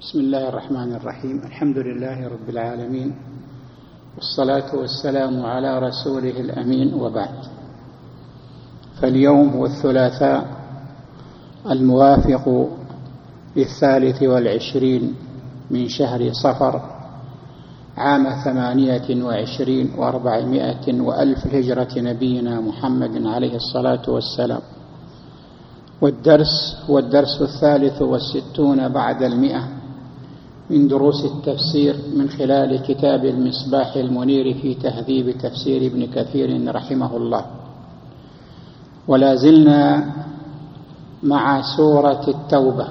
بسم الله الرحمن الرحيم. الحمد لله رب العالمين، والصلاة والسلام على رسوله الأمين، وبعد. فاليوم هو الثلاثاء الموافق 23 من شهر صفر عام 28 و400 وألف هجرة نبينا محمد عليه الصلاة والسلام. والدرس هو الدرس 63 بعد 100 من دروس التفسير من خلال كتاب المصباح المنير في تهذيب تفسير ابن كثير رحمه الله. ولا زلنا مع سورة التوبة،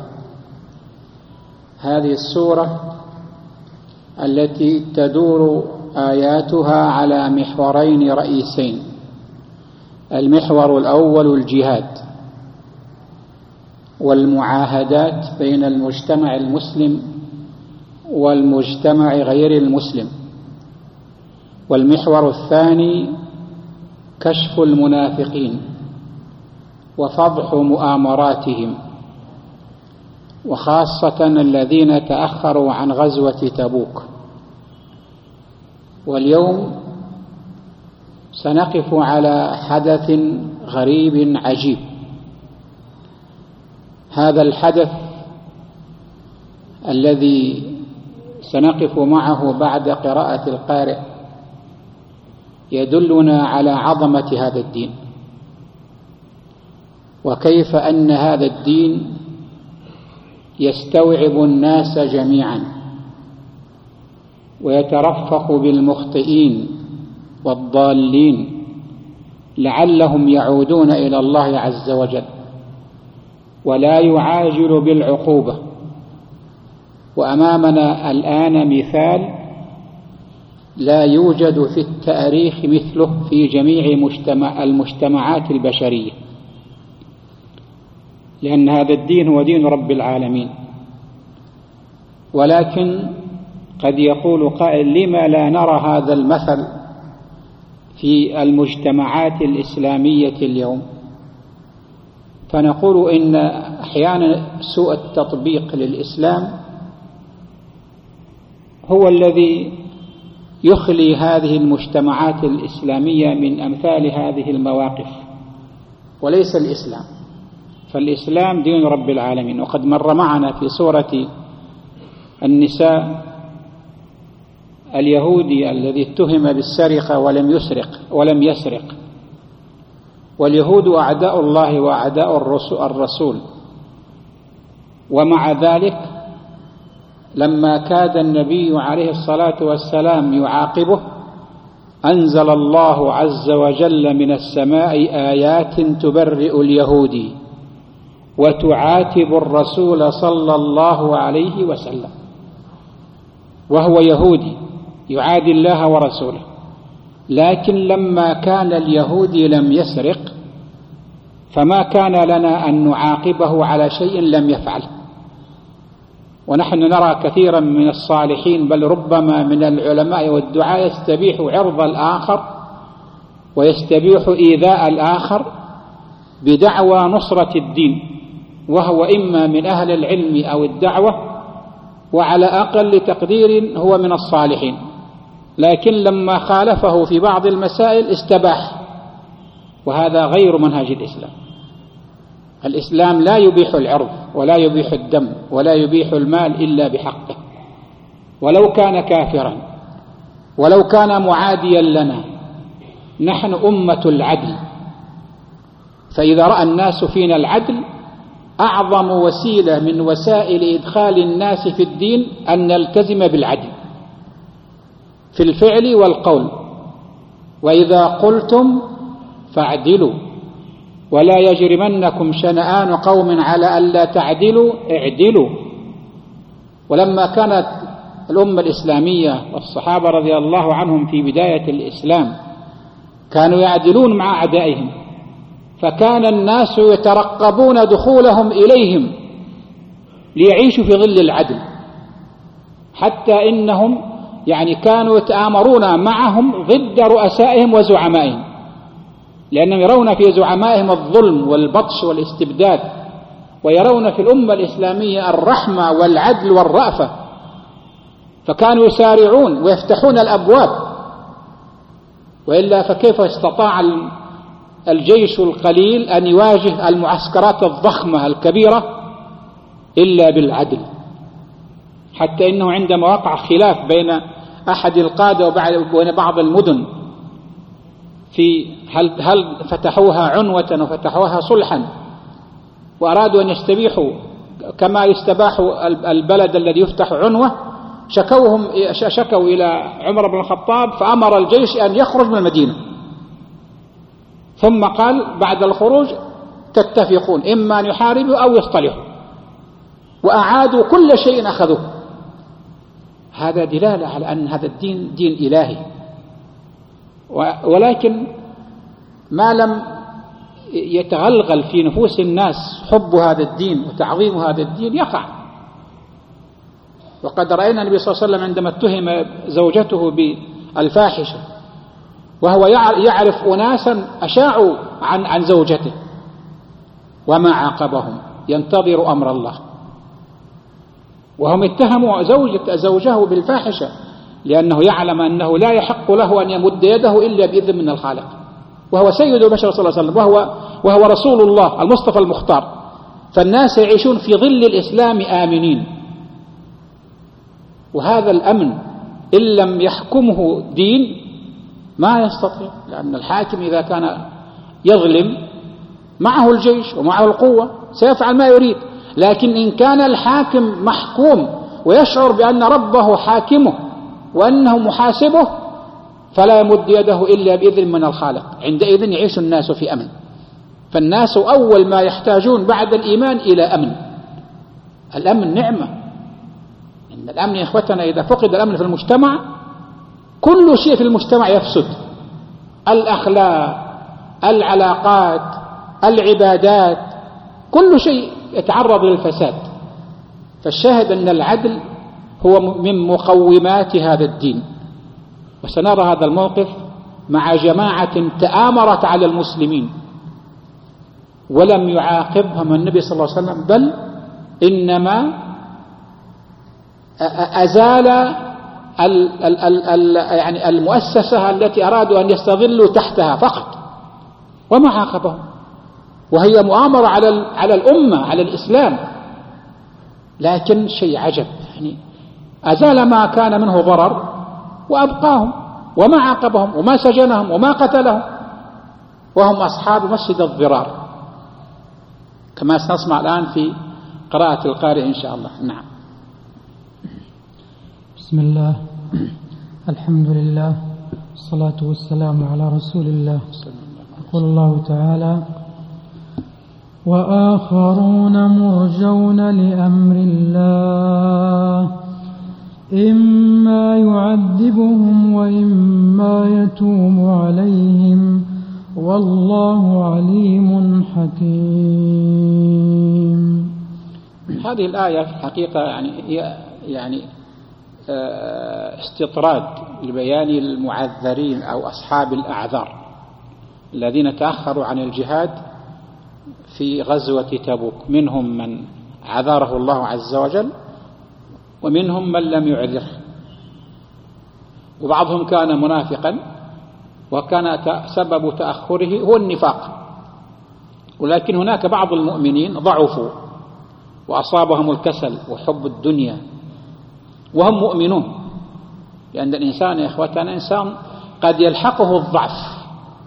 هذه السورة التي تدور آياتها على محورين رئيسين. المحور الأول الجهاد والمعاهدات بين المجتمع المسلم والمجتمع غير المسلم، والمحور الثاني كشف المنافقين وفضح مؤامراتهم، وخاصة الذين تأخروا عن غزوة تبوك. واليوم سنقف على حدث غريب عجيب. هذا الحدث الذي سنقف معه بعد قراءة القارئ يدلنا على عظمة هذا الدين، وكيف أن هذا الدين يستوعب الناس جميعا ويترفق بالمخطئين والضالين لعلهم يعودون إلى الله عز وجل، ولا يعاجل بالعقوبة. وأمامنا الآن مثال لا يوجد في التاريخ مثله في جميع المجتمعات البشرية، لأن هذا الدين هو دين رب العالمين. ولكن قد يقول قائل: لما لا نرى هذا المثل في المجتمعات الإسلامية اليوم؟ فنقول إن أحيانا سوء التطبيق للإسلام هو الذي يخلي هذه المجتمعات الإسلامية من أمثال هذه المواقف، وليس الإسلام. فالإسلام دين رب العالمين. وقد مر معنا في سورة النساء اليهودي الذي اتهم بالسرقة ولم يسرق. واليهود أعداء الله وأعداء الرسول، ومع ذلك لما كاد النبي عليه الصلاة والسلام يعاقبه أنزل الله عز وجل من السماء آيات تبرئ اليهودي وتعاتب الرسول صلى الله عليه وسلم، وهو يهودي يعادي الله ورسوله. لكن لما كان اليهودي لم يسرق فما كان لنا أن نعاقبه على شيء لم يفعله. ونحن نرى كثيرا من الصالحين، بل ربما من العلماء والدعاة، يستبيح عرض الآخر ويستبيح إيذاء الآخر بدعوى نصرة الدين، وهو إما من أهل العلم أو الدعوة، وعلى أقل تقدير هو من الصالحين. لكن لما خالفه في بعض المسائل استباح، وهذا غير منهج الإسلام. الإسلام لا يبيح العرض ولا يبيح الدم ولا يبيح المال إلا بحقه، ولو كان كافرا ولو كان معاديا لنا. نحن أمة العدل، فإذا رأى الناس فينا العدل أعظم وسيلة من وسائل إدخال الناس في الدين أن نلتزم بالعدل في الفعل والقول. وإذا قلتم فاعدلوا ولا يجرمنكم شنآن قوم على ألا تعدلوا اعدلوا. ولما كانت الأمة الإسلامية والصحابة رضي الله عنهم في بداية الإسلام كانوا يعدلون مع أعدائهم، فكان الناس يترقبون دخولهم إليهم ليعيشوا في ظل العدل، حتى إنهم كانوا يتآمرون معهم ضد رؤسائهم وزعمائهم، لأنهم يرون في زعمائهم الظلم والبطش والاستبداد، ويرون في الأمة الإسلامية الرحمة والعدل والرأفة، فكانوا يسارعون ويفتحون الأبواب، وإلا فكيف استطاع الجيش القليل أن يواجه المعسكرات الضخمة الكبيرة إلا بالعدل؟ حتى إنه عندما وقع خلاف بين أحد القادة وبين بعض المدن في هل فتحوها عنوة أو فتحوها صلحا، وأرادوا أن يستبيحوا كما يستباح البلد الذي يفتح عنوة، شكوا إلى عمر بن الخطاب، فأمر الجيش أن يخرج من المدينة، ثم قال بعد الخروج تتفقون إما أن يحاربوا أو يصطلحوا، وأعادوا كل شيء أخذوه. هذا دلالة على أن هذا الدين دين إلهي. ولكن ما لم يتغلغل في نفوس الناس حب هذا الدين وتعظيم هذا الدين يقع. وقد رأينا النبي صلى الله عليه وسلم عندما اتهم زوجته بالفاحشة وهو يعرف أناسا أشاعوا عن زوجته وما عاقبهم، ينتظر أمر الله، وهم اتهموا زوجه بالفاحشة لأنه يعلم أنه لا يحق له أن يمد يده إلا بإذن من الخالق، وهو سيد البشر صلى الله عليه وسلم، وهو رسول الله المصطفى المختار. فالناس يعيشون في ظل الإسلام آمنين، وهذا الأمن إن لم يحكمه دين ما يستطيع، لأن الحاكم إذا كان يظلم معه الجيش ومعه القوة سيفعل ما يريد، لكن إن كان الحاكم محكوم ويشعر بأن ربه حاكمه وأنه محاسبه فلا يمد يده إلا بإذن من الخالق، عندئذ يعيش الناس في أمن. فالناس أول ما يحتاجون بعد الإيمان إلى أمن. الأمن نعمة، إن الأمن يا إخوتنا إذا فقد الأمن في المجتمع كل شيء في المجتمع يفسد، الأخلاق، العلاقات، العبادات، كل شيء يتعرض للفساد. فالشاهد أن العدل هو من مقومات هذا الدين. وسنرى هذا الموقف مع جماعة تآمرت على المسلمين ولم يعاقبهم النبي صلى الله عليه وسلم، بل إنما أزال يعني المؤسسة التي أرادوا أن يستظلوا تحتها فقط، وما عاقبهم، وهي مؤامرة على الأمة، على الإسلام. لكن شيء عجب، يعني أزال ما كان منه ضرر وأبقاهم، وما عاقبهم وما سجنهم وما قتلهم، وهم أصحاب مسجد الضرار، كما سنسمع الآن في قراءة القارئ إن شاء الله. نعم. بسم الله، الحمد لله، والصلاة والسلام على رسول الله. يقول الله تعالى: وآخرون مرجون لأمر الله إما يعذبهم وإما يتوب عليهم والله عليم حكيم. هذه الآية في الحقيقة يعني استطراد لبيان المعذرين أو أصحاب الأعذار الذين تأخروا عن الجهاد في غزوة تبوك. منهم من عذره الله عز وجل، ومنهم من لم يعذره، وبعضهم كان منافقا وكان سبب تأخره هو النفاق. ولكن هناك بعض المؤمنين ضعفوا وأصابهم الكسل وحب الدنيا وهم مؤمنون، لأن الإنسان يا إخوتنا إنسان قد يلحقه الضعف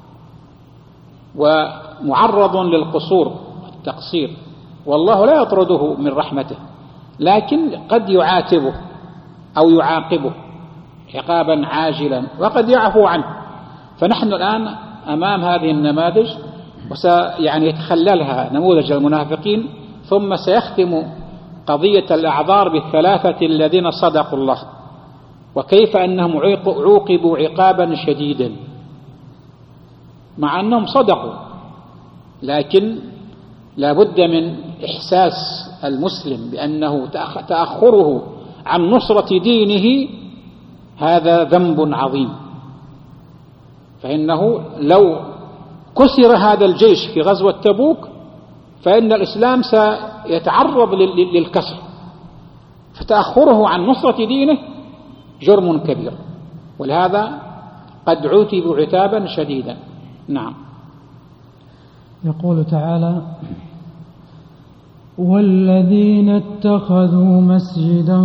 ومعرض للقصور والتقصير، والله لا يطرده من رحمته، لكن قد يعاتبه أو يعاقبه عقابا عاجلا وقد يعفو عنه. فنحن الآن أمام هذه النماذج، يتخللها نموذج المنافقين، ثم سيختم قضية الأعذار بالثلاثة الذين صدقوا الله، وكيف أنهم عوقبوا عقابا شديدا مع أنهم صدقوا. لكن لا بد من إحساس المسلم بأنه تأخره عن نصرة دينه هذا ذنب عظيم، فإنه لو كسر هذا الجيش في غزوة تبوك فإن الإسلام سيتعرض للكسر، فتأخره عن نصرة دينه جرم كبير، ولهذا قد عوتبوا عتابا شديدا. نعم. يقول تعالى: والذين اتخذوا مسجدا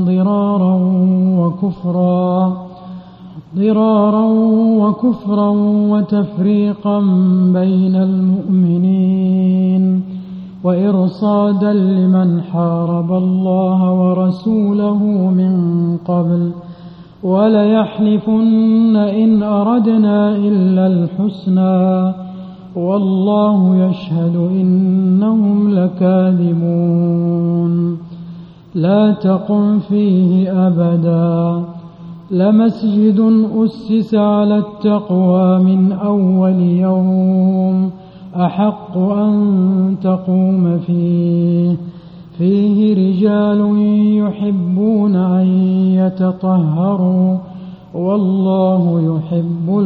ضرارا وكفرا وتفريقا بين المؤمنين وإرصادا لمن حارب الله ورسوله من قبل وليحلفن إن أردنا إلا الحسنى والله يشهد إنهم لكاذبون لا تقم فيه أبدا لمسجد أسس على التقوى من أول يوم أحق أن تقوم فيه رجال يحبون أن يتطهروا والله يحب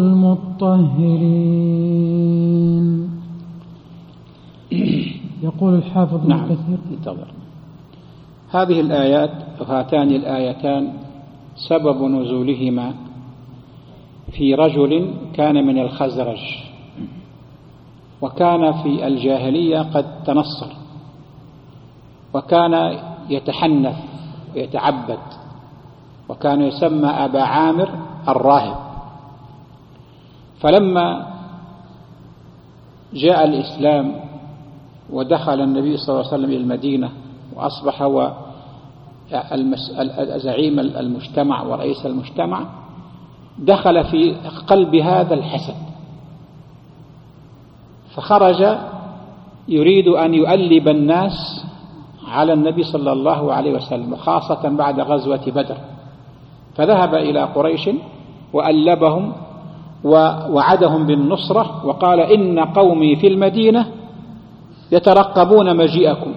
المطهرين. يقول الحافظ ابن كثير: انتظر. هذه الآيات وهاتان الآيتان سبب نزولهما في رجل كان من الخزرج، وكان في الجاهلية قد تنصر، وكان يتحنث ويتعبد، وكان يسمى أبا عامر الراهب. فلما جاء الإسلام ودخل النبي صلى الله عليه وسلم إلى المدينة وأصبح هو زعيم المجتمع ورئيس المجتمع، دخل في قلب هذا الحسد، فخرج يريد أن يؤلب الناس على النبي صلى الله عليه وسلم، وخاصة بعد غزوة بدر. فذهب إلى قريش وألبهم ووعدهم بالنصرة، وقال: إن قومي في المدينة يترقبون مجيئكم،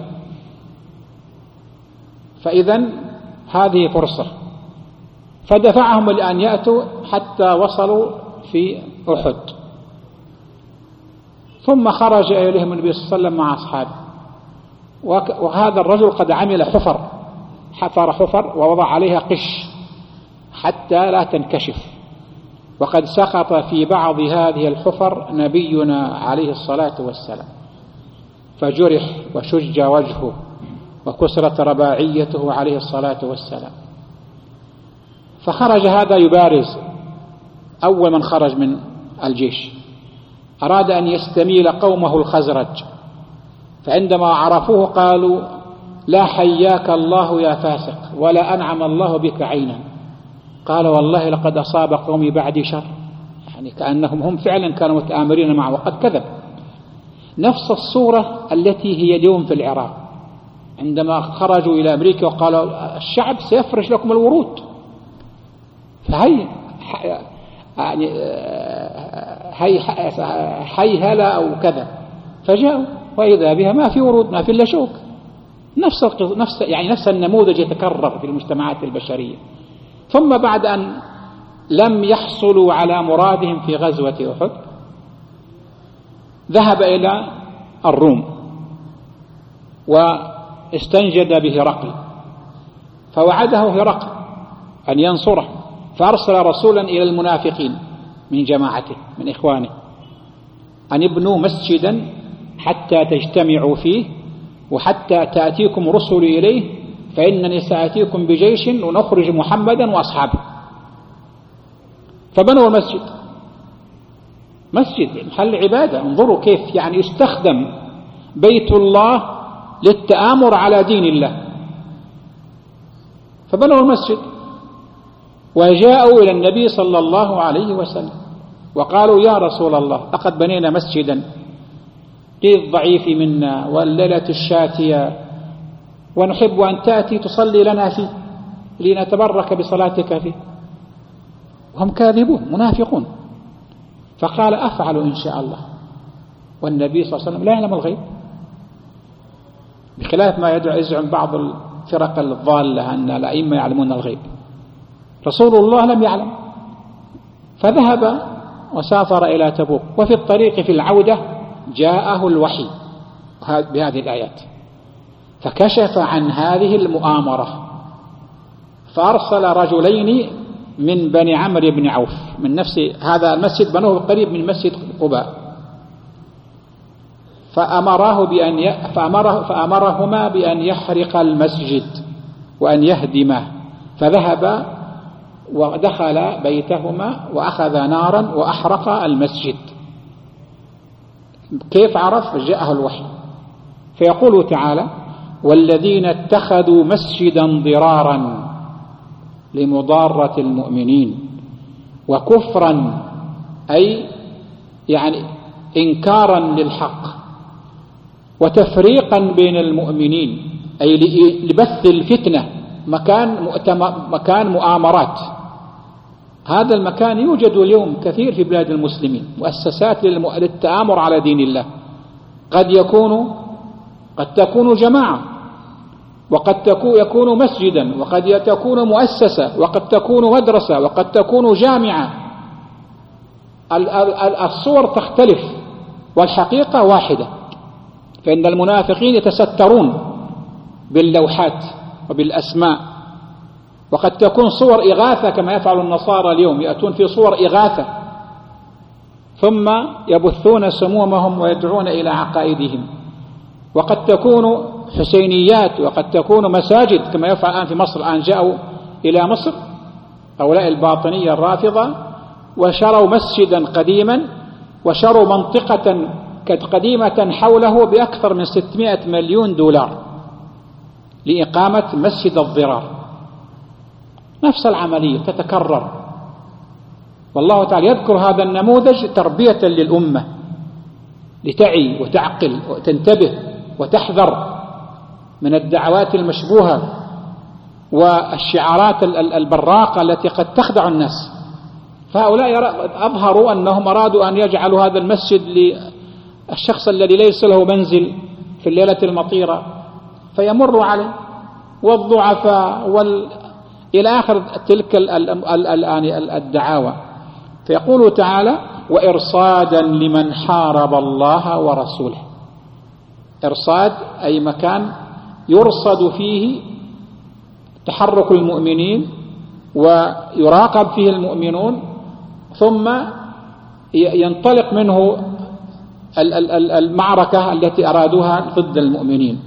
فإذن هذه فرصة. فدفعهم لأن يأتوا حتى وصلوا في أحد، ثم خرج إليهم النبي صلى الله عليه وسلم مع أصحابه، وهذا الرجل قد عمل حفر حفر ووضع عليها قش حتى لا تنكشف، وقد سقط في بعض هذه الحفر نبينا عليه الصلاة والسلام، فجرح وشج وجهه وكسرت رباعيته عليه الصلاة والسلام. فخرج هذا يبارز، أول من خرج من الجيش، أراد أن يستميل قومه الخزرج، فعندما عرفوه قالوا: لا حياك الله يا فاسق ولا أنعم الله بك عينا. قال: والله لقد أصاب قومي بعدي شر، يعني كأنهم هم فعلا كانوا متآمرين معه، وقد كذب. نفس الصورة التي هي اليوم في العراق، عندما خرجوا إلى أمريكا وقالوا: الشعب سيفرش لكم الورود، فهي يعني حي هلا أو كذا، فجاءوا وإذا بها ما في ورود، ما في إلا شوك. نفس النموذج يتكرر في المجتمعات البشرية. ثم بعد أن لم يحصلوا على مرادهم في غزوة أحد، ذهب إلى الروم واستنجد بهرقل، فوعده هرقل أن ينصره، فأرسل رسولا إلى المنافقين من جماعته من إخوانه أن يبنوا مسجدا حتى تجتمعوا فيه وحتى تأتيكم رسل إليه، فإنني سأتيكم بجيش ونخرج محمدا وأصحابه. فبنوا المسجد، مسجد محل عبادة. انظروا كيف يعني يستخدم بيت الله للتآمر على دين الله. فبنوا المسجد وجاءوا إلى النبي صلى الله عليه وسلم وقالوا: يا رسول الله، لقد بنينا مسجدا للضعيف منا والليلة الشاتية، ونحب أن تأتي تصلي لنا فيه لنتبرك بصلاتك فيه. وهم كاذبون منافقون. فقال: أفعل إن شاء الله. والنبي صلى الله عليه وسلم لا يعلم الغيب، بخلاف ما يزعم بعض الفرق الضالة أن الأئمة يعلمون الغيب. رسول الله لم يعلم، فذهب وسافر إلى تبوك، وفي الطريق في العودة جاءه الوحي بهذه الآيات. فكشف عن هذه المؤامرة، فأرسل رجلين من بني عمرو بن عوف من نفس هذا المسجد، بنوه قريب من مسجد قباء، فأمرهما بأن يحرق المسجد وأن يهدمه، فذهب ودخل بيتهما وأخذ نارا وأحرق المسجد. كيف عرف؟ جاءه الوحي. فيقول تعالى: والذين اتخذوا مسجدا ضرارا لمضارة المؤمنين وكفرا، أي يعني إنكارا للحق، وتفريقا بين المؤمنين، أي لبث الفتنة، مكان مؤامرات. هذا المكان يوجد اليوم كثير في بلاد المسلمين، مؤسسات للتآمر على دين الله. قد تكون جماعة، وقد يكون مسجدا، وقد تكون مؤسسة، وقد تكون مدرسة، وقد تكون جامعة. الصور تختلف والحقيقة واحدة. فإن المنافقين يتسترون باللوحات وبالأسماء، وقد تكون صور إغاثة كما يفعل النصارى اليوم، يأتون في صور إغاثة ثم يبثون سمومهم ويدعون إلى عقائدهم. وقد تكون حسينيات، وقد تكون مساجد كما يفعل الآن في مصر. الآن جاءوا إلى مصر هؤلاء الباطنية الرافضة وشروا مسجدا قديما، وشروا منطقة قديمة حوله بأكثر من 600 مليون دولار لإقامة مسجد الضرار. نفس العملية تتكرر، والله تعالى يذكر هذا النموذج تربية للأمة لتعي وتعقل وتنتبه وتحذر من الدعوات المشبوهة والشعارات البراقة التي قد تخدع الناس. فهؤلاء أظهروا أنهم أرادوا أن يجعلوا هذا المسجد للشخص الذي ليس له منزل في الليلة المطيرة فيمر عليه، والضعفاء إلى آخر تلك الدعاوى. فيقول تعالى: وإرصادا لمن حارب الله ورسوله. إرصاد أي مكان يرصد فيه تحرك المؤمنين ويراقب فيه المؤمنون، ثم ينطلق منه المعركة التي أرادوها ضد المؤمنين.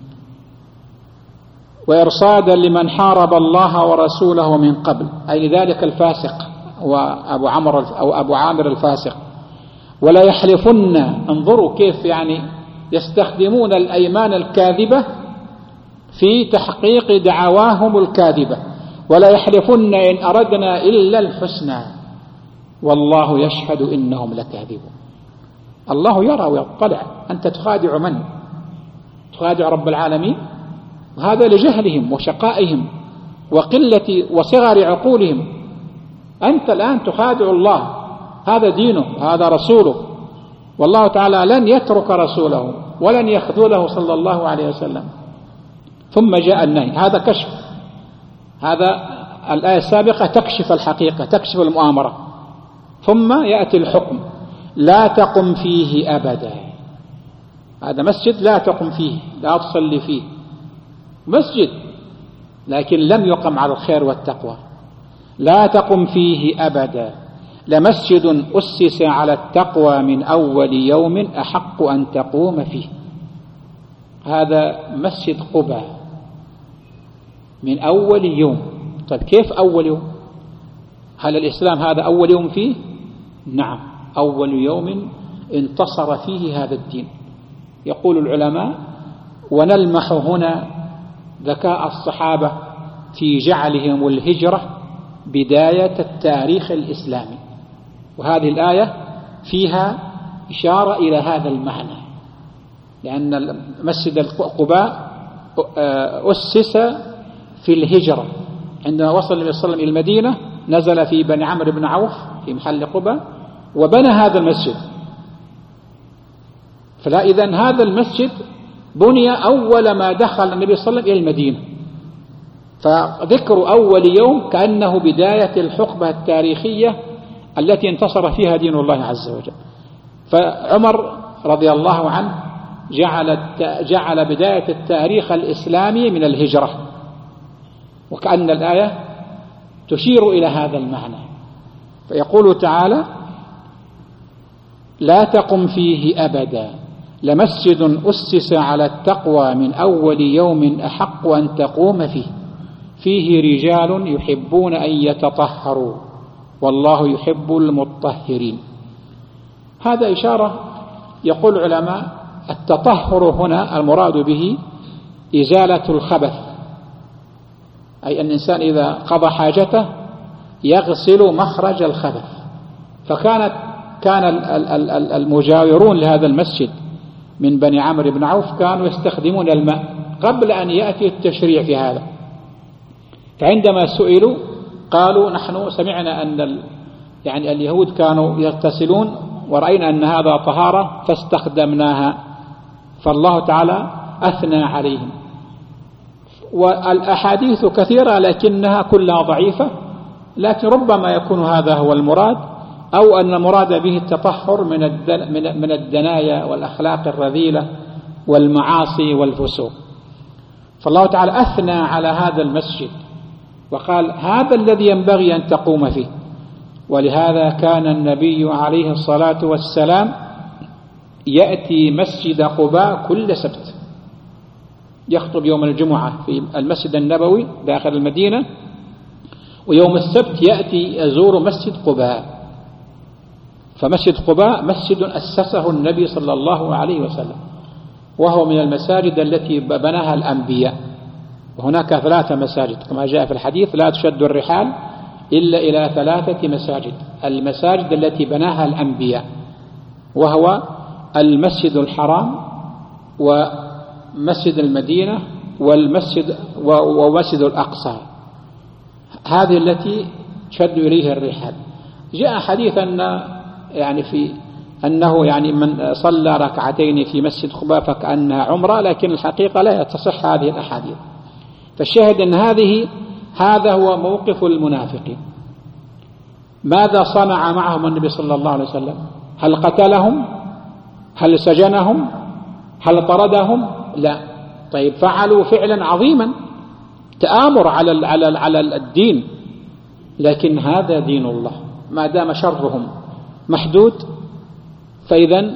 وإرصادا لمن حارب الله ورسوله من قبل، أي لذلك الفاسق وأبو عامر الفاسق. ولا يحلفن، انظروا كيف يعني يستخدمون الأيمان الكاذبة في تحقيق دعواهم الكاذبة. ولا يحلفن إن أردنا إلا الحسنى والله يشهد إنهم لكاذبون. الله يرى ويطلع. أنت تخادع من؟ تخادع رب العالمين؟ وهذا لجهلهم وشقائهم وقلة وصغر عقولهم. أنت الآن تخادع الله، هذا دينه، هذا رسوله، والله تعالى لن يترك رسوله ولن يخذله صلى الله عليه وسلم. ثم جاء النهي، هذا كشف، هذا الآية السابقة تكشف الحقيقة، تكشف المؤامرة. ثم يأتي الحكم: لا تقم فيه أبدا. هذا مسجد لا تقم فيه، لا تصلي فيه، مسجد لكن لم يقم على الخير والتقوى. لا تقم فيه أبدا، لمسجد أسس على التقوى من أول يوم أحق أن تقوم فيه. هذا مسجد قباء من أول يوم. طيب كيف أول يوم؟ هل الإسلام هذا أول يوم فيه؟ نعم، أول يوم انتصر فيه هذا الدين. يقول العلماء: ونلمح هنا ذكاء الصحابة في جعلهم الهجرة بداية التاريخ الإسلامي. وهذه الآية فيها إشارة إلى هذا المعنى، لأن مسجد قباء أسس في الهجرة. عندما وصل النبي صلى الله عليه وسلم إلى المدينة نزل في بني عمرو بن عوف في محل قباء وبنى هذا المسجد. فلا إذن هذا المسجد بني أول ما دخل النبي صلى الله عليه وسلم إلى المدينة. فذكر أول يوم كأنه بداية الحقبة التاريخية التي انتصر فيها دين الله عز وجل. فعمر رضي الله عنه جعل بداية التاريخ الإسلامي من الهجرة، وكأن الآية تشير إلى هذا المعنى. فيقول تعالى: لا تقم فيه أبدا لمسجد أسس على التقوى من أول يوم أحق أن تقوم فيه رجال يحبون أن يتطهروا والله يحب المطهرين. هذا إشارة، يقول العلماء: التطهر هنا المراد به إزالة الخبث، أي أن الإنسان إذا قضى حاجته يغسل مخرج الخبث. كان المجاورون لهذا المسجد من بني عمرو بن عوف كانوا يستخدمون الماء قبل أن يأتي التشريع في هذا، فعندما سئلوا قالوا: نحن سمعنا أن اليهود كانوا يغتسلون ورأينا أن هذا طهارة فاستخدمناها، فالله تعالى أثنى عليهم. والأحاديث كثيرة لكنها كلها ضعيفة، لكن ربما يكون هذا هو المراد، أو أن المراد به التطهر من الدنايا والأخلاق الرذيلة والمعاصي والفسوق. فالله تعالى أثنى على هذا المسجد وقال: هذا الذي ينبغي أن تقوم فيه. ولهذا كان النبي عليه الصلاة والسلام يأتي مسجد قباء كل سبت، يخطب يوم الجمعة في المسجد النبوي داخل المدينة، ويوم السبت يأتي يزور مسجد قباء. فمسجد قباء مسجد أسسه النبي صلى الله عليه وسلم، وهو من المساجد التي بناها الأنبياء. وهناك 3 مساجد كما جاء في الحديث: لا تشد الرحال إلا إلى 3 مساجد، المساجد التي بناها الأنبياء، وهو المسجد الحرام ومسجد المدينة ومسجد الأقصى، هذه التي تشد إليها الرحال. جاء حديث أنه من صلى ركعتين في مسجد قباء فكأنها عمرة، لكن الحقيقة لا تصح هذه الأحاديث. فالشاهد أن هذا هو موقف المنافقين. ماذا صنع معهم النبي صلى الله عليه وسلم؟ هل قتلهم؟ هل سجنهم؟ هل طردهم؟ لا. طيب، فعلوا فعلا عظيما، تآمر على الدين، لكن هذا دين الله، ما دام شرهم محدود فإذا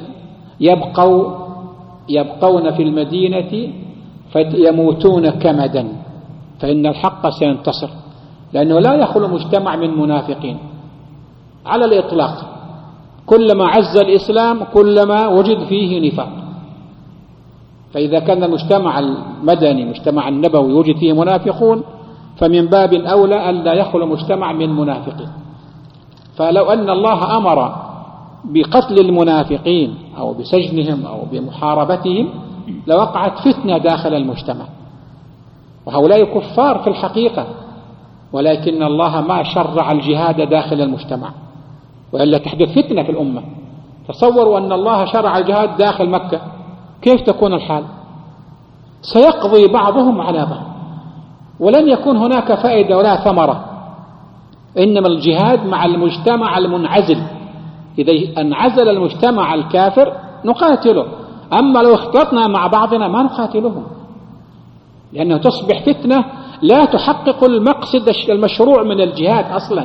يبقون في المدينة فيموتون كمدا، فإن الحق سينتصر، لأنه لا يخلو مجتمع من منافقين على الإطلاق. كلما عز الإسلام كلما وجد فيه نفاق. فإذا كان المجتمع المدني مجتمع النبوي يوجد فيه منافقون، فمن باب أولى أن لا يخلو مجتمع من منافقين. فلو أن الله أمر بقتل المنافقين أو بسجنهم أو بمحاربتهم لوقعت فتنة داخل المجتمع، وهؤلاء كفار في الحقيقة، ولكن الله ما شرع الجهاد داخل المجتمع، وإلا تحدث فتنة في الأمة. تصوروا أن الله شرع الجهاد داخل مكة، كيف تكون الحال؟ سيقضي بعضهم على بعض، ولن يكون هناك فائدة ولا ثمرة. إنما الجهاد مع المجتمع المنعزل، إذا انعزل المجتمع الكافر نقاتله، أما لو اختلطنا مع بعضنا ما نقاتلهم، لأنه تصبح فتنة لا تحقق المقصد المشروع من الجهاد أصلا.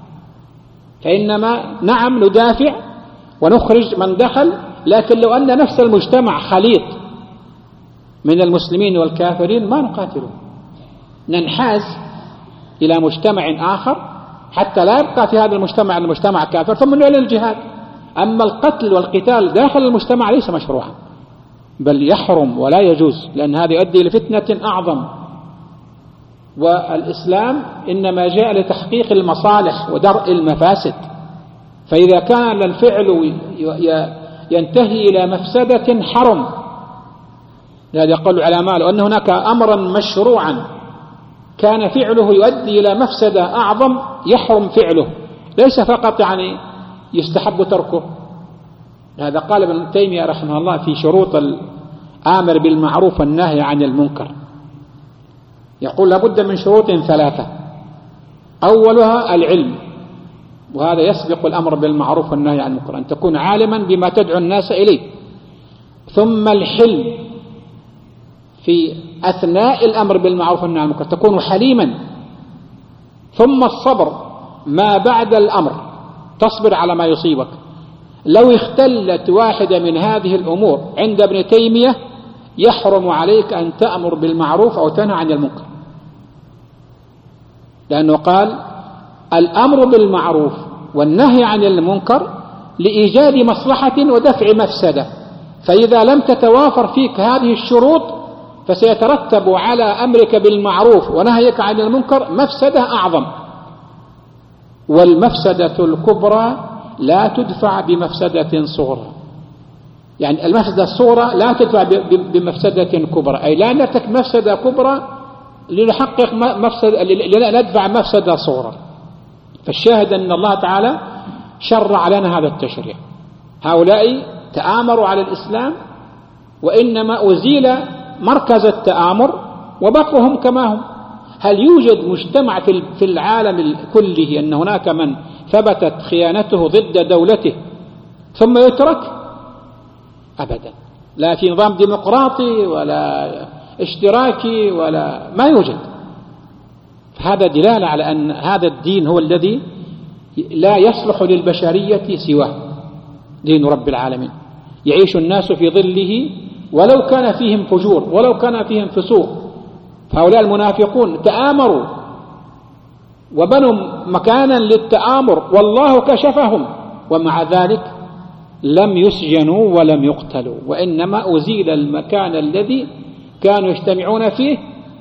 فإنما نعم ندافع ونخرج من دخل، لكن لو أن نفس المجتمع خليط من المسلمين والكافرين ما نقاتله، ننحاز إلى مجتمع آخر حتى لا يبقى في هذا المجتمع كافر ثم نعلن الجهاد. أما القتل والقتال داخل المجتمع ليس مشروعا، بل يحرم ولا يجوز، لأن هذا يؤدي لفتنة أعظم. والإسلام إنما جاء لتحقيق المصالح ودرء المفاسد، فإذا كان الفعل ينتهي إلى مفسدة حرم. لهذا يقول العلماء لو أن هناك أمرا مشروعا كان فعله يؤدي إلى مفسدة أعظم يحرم فعله، ليس فقط يستحب تركه. هذا قال ابن تيمية رحمه الله في شروط الآمر بالمعروف والنهي عن المنكر، يقول لابد من شروط 3: أولها العلم، وهذا يسبق الأمر بالمعروف والنهي عن المنكر، أن تكون عالما بما تدعو الناس إليه. ثم الحلم في أثناء الأمر بالمعروف والنهي عن المنكر، تكون حليما، ثم الصبر ما بعد الأمر، تصبر على ما يصيبك. لو اختلت واحدة من هذه الأمور عند ابن تيمية يحرم عليك أن تأمر بالمعروف أو تنهى عن المنكر، لأنه قال الأمر بالمعروف والنهي عن المنكر لإيجاد مصلحة ودفع مفسدة، فإذا لم تتوافر فيك هذه الشروط فسيترتب على أمرك بالمعروف ونهيك عن المنكر مفسدة أعظم، والمفسدة الكبرى لا تدفع بمفسدة صغرى. يعني المفسدة الصغرى لا تدفع بمفسدة كبرى، أي لا نرتكب مفسدة كبرى لنحقق ندفع مفسدة صغرى. فالشاهد أن الله تعالى شرع لنا هذا التشريع. هؤلاء تآمروا على الإسلام وإنما أزيل مركز التآمر وبقوا هم كما هم. هل يوجد مجتمع في العالم كله أن هناك من ثبتت خيانته ضد دولته ثم يترك؟ أبدا، لا في نظام ديمقراطي ولا اشتراكي ولا ما يوجد. هذا دلالة على أن هذا الدين هو الذي لا يصلح للبشرية سواه، دين رب العالمين يعيش الناس في ظله ولو كان فيهم فجور ولو كان فيهم فسوق. فهؤلاء المنافقون تآمروا وبنوا مكانا للتآمر والله كشفهم، ومع ذلك لم يسجنوا ولم يقتلوا، وإنما أزيل المكان الذي كانوا يجتمعون فيه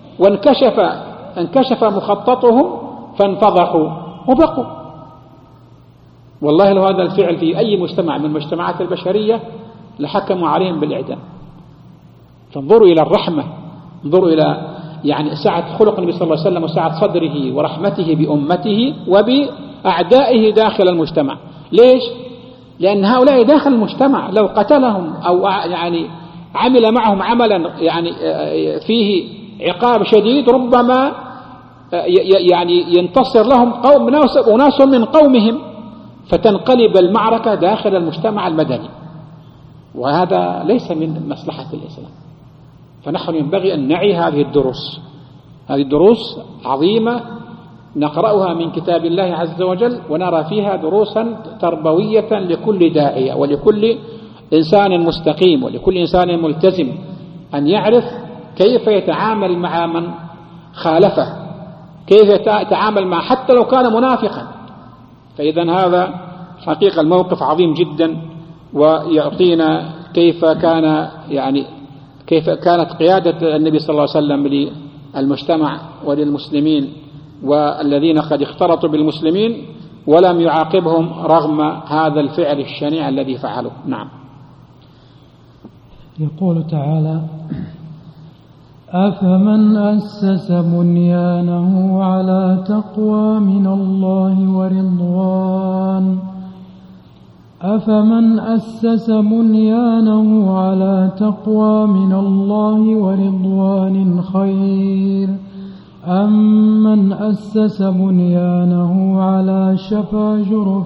وانكشف مخططهم فانفضحوا وبقوا. والله لو هذا الفعل في أي مجتمع من مجتمعات البشرية لحكموا عليهم بالإعدام. فانظروا إلى الرحمة، انظروا إلى يعني سعة خلق النبي صلى الله عليه وسلم وسعة صدره ورحمته بأمته وبأعدائه داخل المجتمع. ليش؟ لأن هؤلاء داخل المجتمع لو قتلهم أو يعني عمل معهم عملا يعني فيه عقاب شديد ربما يعني ينتصر لهم أناس من قومهم فتنقلب المعركة داخل المجتمع المدني، وهذا ليس من مصلحة الإسلام. فنحن ينبغي أن نعي هذه الدروس. هذه الدروس عظيمة نقرأها من كتاب الله عز وجل ونرى فيها دروسا تربوية لكل داعية ولكل إنسان مستقيم ولكل إنسان ملتزم، أن يعرف كيف يتعامل مع من خالفه، كيف يتعامل مع حتى لو كان منافقا. فإذا هذا حقيقة الموقف عظيم جدا، ويعطينا كيف كانت قيادة النبي صلى الله عليه وسلم للمجتمع وللمسلمين والذين قد اختلطوا بالمسلمين ولم يعاقبهم رغم هذا الفعل الشنيع الذي فعله. نعم. يقول تعالى: أفمن أسس بنيانه على تقوى من الله ورضوان أفمن أسس بنيانه على تقوى من الله ورضوان خير أم من أسس بنيانه على شفا جرف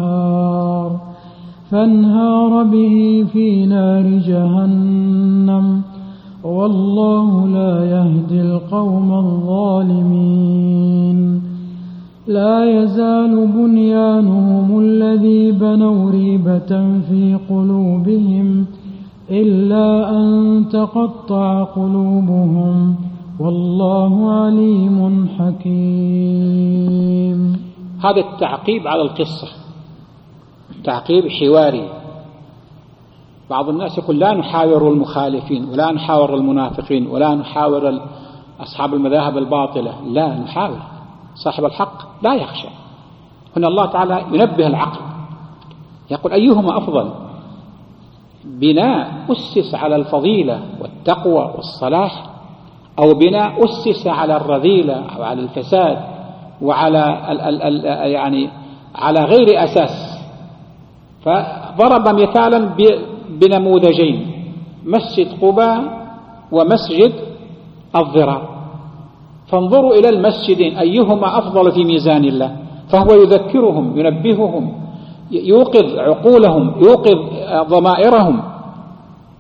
فانهار به في نار جهنم والله لا يهدي القوم الظالمين. لا يزال بنيانهم الذي بنوا ريبة في قلوبهم إلا أن تقطع قلوبهم والله عليم حكيم. هذا التعقيب على القصة، تعقيب حواري. بعض الناس يقول لا نحاور المخالفين ولا نحاور المنافقين ولا نحاور أصحاب المذاهب الباطلة، لا نحاور صاحب الحق لا يخشى. هنا الله تعالى ينبه العقل، يقول أيهما أفضل، بناء أسس على الفضيلة والتقوى والصلاح أو بناء أسس على الرذيلة أو على الفساد وعلى يعني على غير أساس. فضرب مثالا بنموذجين: مسجد قباء ومسجد الضرار. فانظروا إلى المسجدين أيهما أفضل في ميزان الله، فهو يذكرهم ينبههم يوقظ عقولهم يوقظ ضمائرهم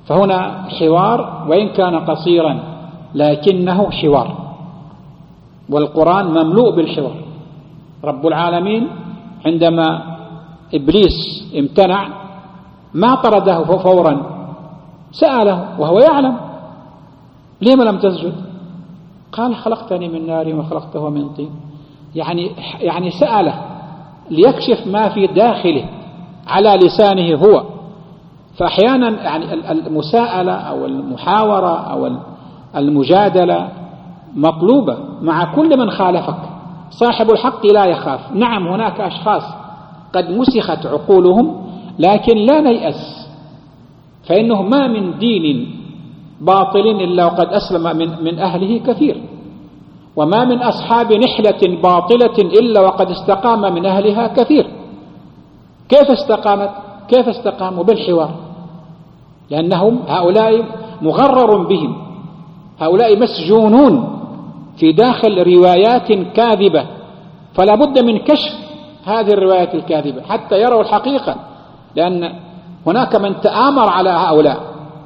فهنا حوار وإن كان قصيرا لكنه حوار، والقرآن مملوء بالحوار. رب العالمين عندما إبليس امتنع ما طرده فورا، سأله وهو يعلم: لم لم تسجد؟ قال: خلقتني من نار وخلقته من طين. يعني سأله ليكشف ما في داخله على لسانه هو. فأحيانا يعني المساءلة أو المحاورة أو المجادلة مطلوبة مع كل من خالفك. صاحب الحق لا يخاف. نعم هناك أشخاص قد مسخت عقولهم، لكن لا نيأس، فإنه ما من دين باطل إلا وقد أسلم من أهله كثير، وما من أصحاب نحلة باطلة إلا وقد استقام من أهلها كثير. كيف استقامت؟ كيف استقاموا؟ بالحوار، لأنهم هؤلاء مغرر بهم، هؤلاء مسجونون في داخل روايات كاذبة، فلا بد من كشف هذه الروايات الكاذبة حتى يروا الحقيقة، لأن هناك من تآمر على هؤلاء،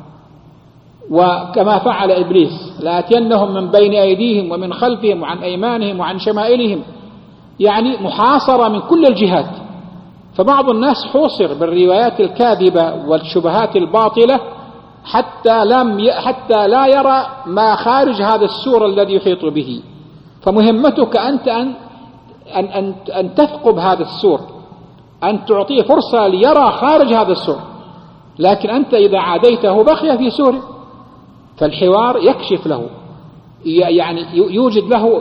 وكما فعل إبليس: لآتينهم من بين أيديهم ومن خلفهم وعن أيمانهم وعن شمائلهم، يعني محاصرة من كل الجهات. فبعض الناس حوصر بالروايات الكاذبة والشبهات الباطلة حتى لا يرى ما خارج هذا السور الذي يحيط به. فمهمتك أنت أن تثقب هذا السور، أن تعطيه فرصة ليرى خارج هذا السور، لكن أنت إذا عاديته بقي في سوره. فالحوار يكشف له، يعني يوجد له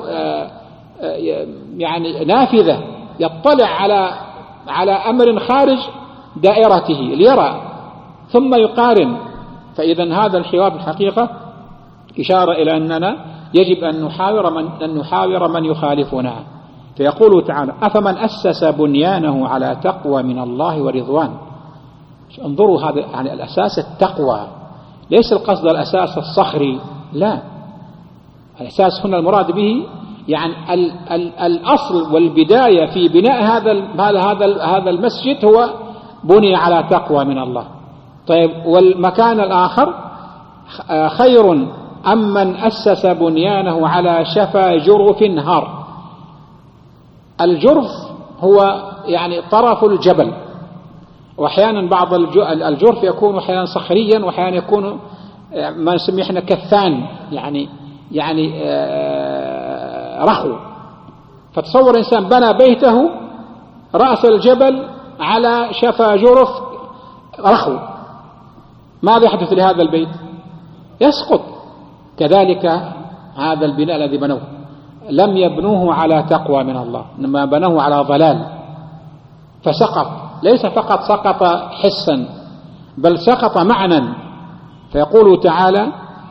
يعني نافذة يطلع على أمر خارج دائرته ليرى ثم يقارن. فإذا هذا الحوار بالحقيقة إشارة إلى أننا يجب أن نحاور من يخالفنا. فيقول تعالى: أفمن أسس بنيانه على تقوى من الله ورضوان. انظروا، هذا يعني الأساس التقوى، ليس القصد الأساس الصخري، لا، الأساس هنا المراد به يعني الأصل والبداية في بناء هذا المسجد هو بني على تقوى من الله. طيب، والمكان الآخر: خير أم من أسس بنيانه على شفا جرف هار. الجرف هو يعني طرف الجبل، وأحيانا بعض الجرف يكون أحيانا صخريا، وأحيانا يكون ما نسميه احنا كثان، يعني رخو. فتصور إنسان بنى بيته رأس الجبل على شفا جرف رخو، ماذا يحدث لهذا البيت؟ يسقط. كذلك هذا البناء الذي بنوه لم يبنوه على تقوى من الله، إنما بنوه على ضلال فسقط. ليس فقط سقط حسا، بل سقط معنى. فيقول تعالى: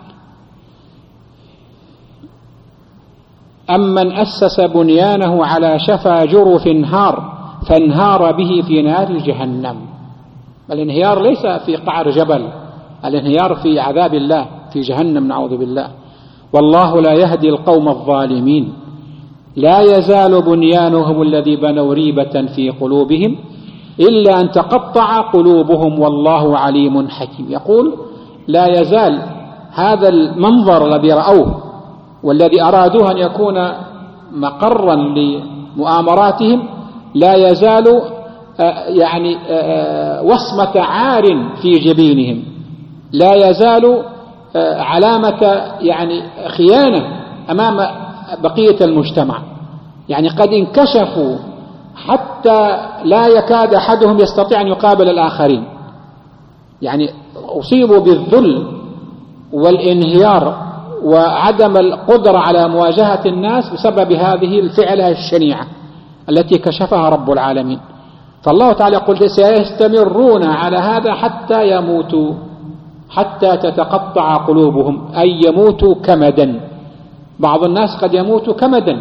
أمن أسس بنيانه على شفا جرف هار فانهار به في نار جهنم. الانهيار ليس في قعر جبل، الانهيار في عذاب الله في جهنم، نعوذ بالله. والله لا يهدي القوم الظالمين. لا يزال بنيانهم الذي بنوا ريبة في قلوبهم إلا أن تقطع قلوبهم والله عليم حكيم. يقول: لا يزال هذا المنظر الذي رأوه والذي أرادوه أن يكون مقرا لمؤامراتهم، لا يزال يعني وصمة عار في جبينهم، لا يزال علامة يعني خيانة أمام بقية المجتمع. يعني قد انكشفوا حتى لا يكاد أحدهم يستطيع أن يقابل الآخرين، يعني أصيبوا بالذل والانهيار وعدم القدرة على مواجهة الناس بسبب هذه الفعلة الشنيعة التي كشفها رب العالمين. فالله تعالى يقول: سيستمرون على هذا حتى يموتوا، حتى تتقطع قلوبهم، أي يموتوا كمدا. بعض الناس قد يموت كمدا،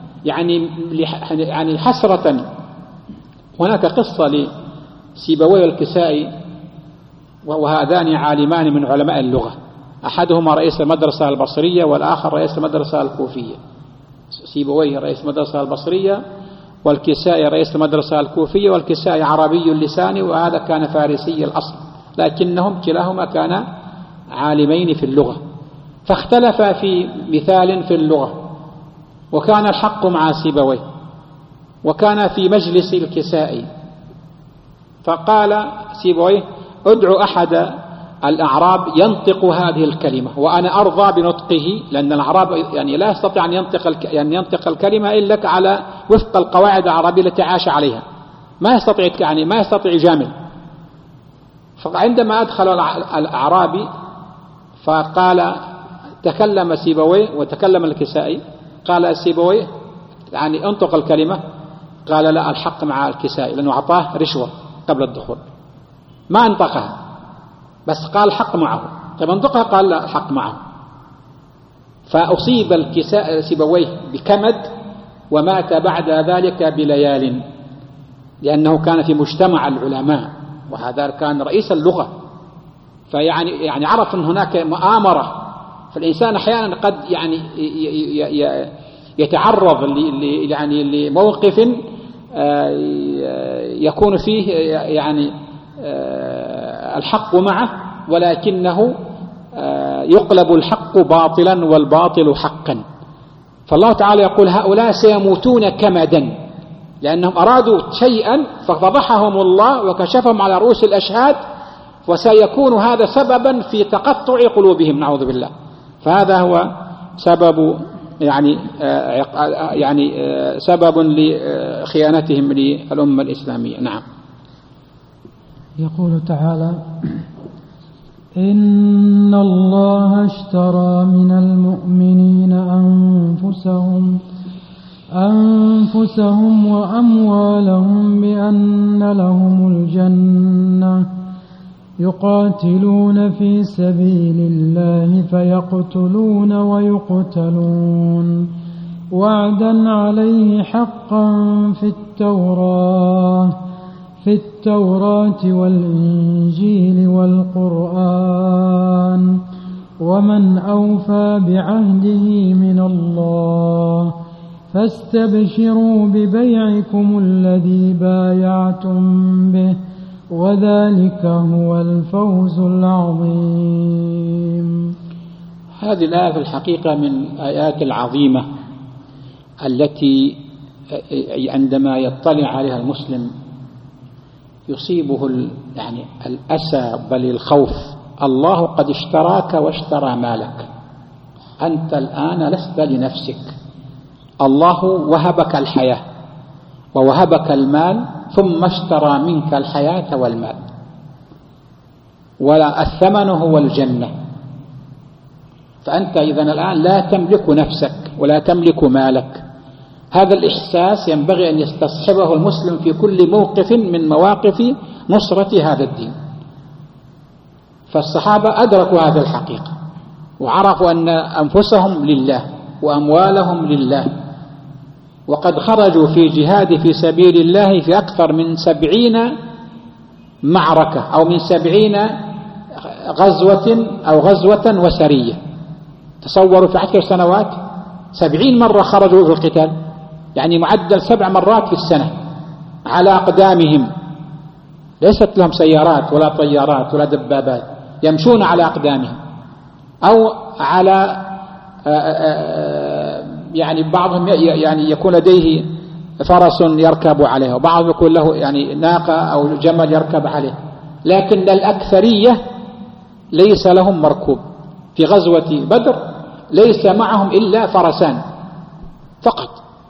يعني حسرة. هناك قصة لسيبويه والكسائي، وهذان عالمان من علماء اللغة، أحدهما رئيس المدرسة البصرية والآخر رئيس المدرسة الكوفية. سيبويه رئيس المدرسة البصرية، والكسائي رئيس المدرسة الكوفية. والكسائي عربي اللسان، وهذا كان فارسي الأصل، لكنهم كلاهما كان عالمين في اللغة، فاختلفا في مثال في اللغة، وكان الحق مع سيبويه، وكان في مجلس الكسائي، فقال سيبويه: ادعو أحد الأعراب ينطق هذه الكلمة وأنا أرضى بنطقه، لأن الأعراب يعني لا يستطيع أن ينطق الكلمة إلا على وفق القواعد العربية التي عاش عليها، ما يستطيع يجامل. فعندما أدخل الأعرابي فقال، تكلم سيبويه وتكلم الكسائي، قال سيبويه يعني انطق الكلمة، قال لا، الحق مع الكسائي، لأنه أعطاه رشوة قبل الدخول، ما انطقها بس قال الحق معه. طيب انطقها، قال لا، الحق معه. فأصيب سيبويه بكمد ومات بعد ذلك بليال، لأنه كان في مجتمع العلماء، وهذا كان رئيس اللغة، فيعني عرف أن هناك مؤامرة. فالإنسان أحيانا قد يعني يتعرض لموقف يكون فيه يعني الحق معه، ولكنه يقلب الحق باطلا والباطل حقا. فالله تعالى يقول: هؤلاء سيموتون كمدا، لأنهم أرادوا شيئا ففضحهم الله وكشفهم على رؤوس الأشهاد، وسيكون هذا سببا في تقطع قلوبهم، نعوذ بالله. فهذا هو سبب سبب لخيانتهم للأمة الإسلامية. نعم. يقول تعالى: إن الله اشترى من المؤمنين أنفسهم وأموالهم بأن لهم الجنة يقاتلون في سبيل الله فيقتلون ويقتلون وعدا عليه حقا في التوراة والإنجيل والقرآن، ومن أوفى بعهده من الله، فاستبشروا ببيعكم الذي بايعتم به، وذلك هو الفوز العظيم. هذه الآية في الحقيقة من الآيات العظيمة التي عندما يطلع عليها المسلم يصيبه الأسى بل الخوف. الله قد اشتراك واشترى مالك، أنت الآن لست لنفسك، الله وهبك الحياة ووهبك المال، ثم اشترى منك الحياة والمال، ولا الثمن هو الجنة. فأنت إذن الآن لا تملك نفسك ولا تملك مالك. هذا الإحساس ينبغي أن يستصحبه المسلم في كل موقف من مواقف نصرة هذا الدين. فالصحابة أدركوا هذه الحقيقة وعرفوا أن أنفسهم لله وأموالهم لله، وقد خرجوا في جهاد في سبيل الله في أكثر من 70 معركة أو من 70 غزوة وسرية. تصوروا في 10 سنوات 70 مرة خرجوا في القتال، يعني معدل 7 مرات في السنة على أقدامهم، ليست لهم سيارات ولا طيارات ولا دبابات، يمشون على أقدامهم، أو على يعني بعضهم يكون لديه فرس يركب عليه، وبعضهم يكون له ناقة أو جمل يركب عليه، لكن الأكثرية ليس لهم مركوب. في غزوة بدر ليس معهم إلا فرسان فقط،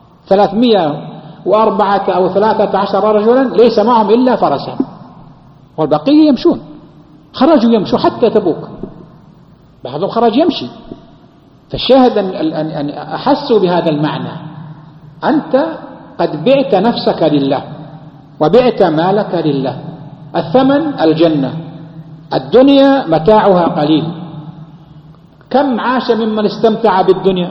304 أو 13 رجلا ليس معهم إلا فرسان، والبقية يمشون. خرجوا يمشوا حتى تبوك، بعضهم خرج يمشي. فالشاهد أن أحسوا بهذا المعنى، أنت قد بعت نفسك لله وبعت مالك لله. الثمن الجنة، الدنيا متاعها قليل. كم عاش ممن استمتع بالدنيا؟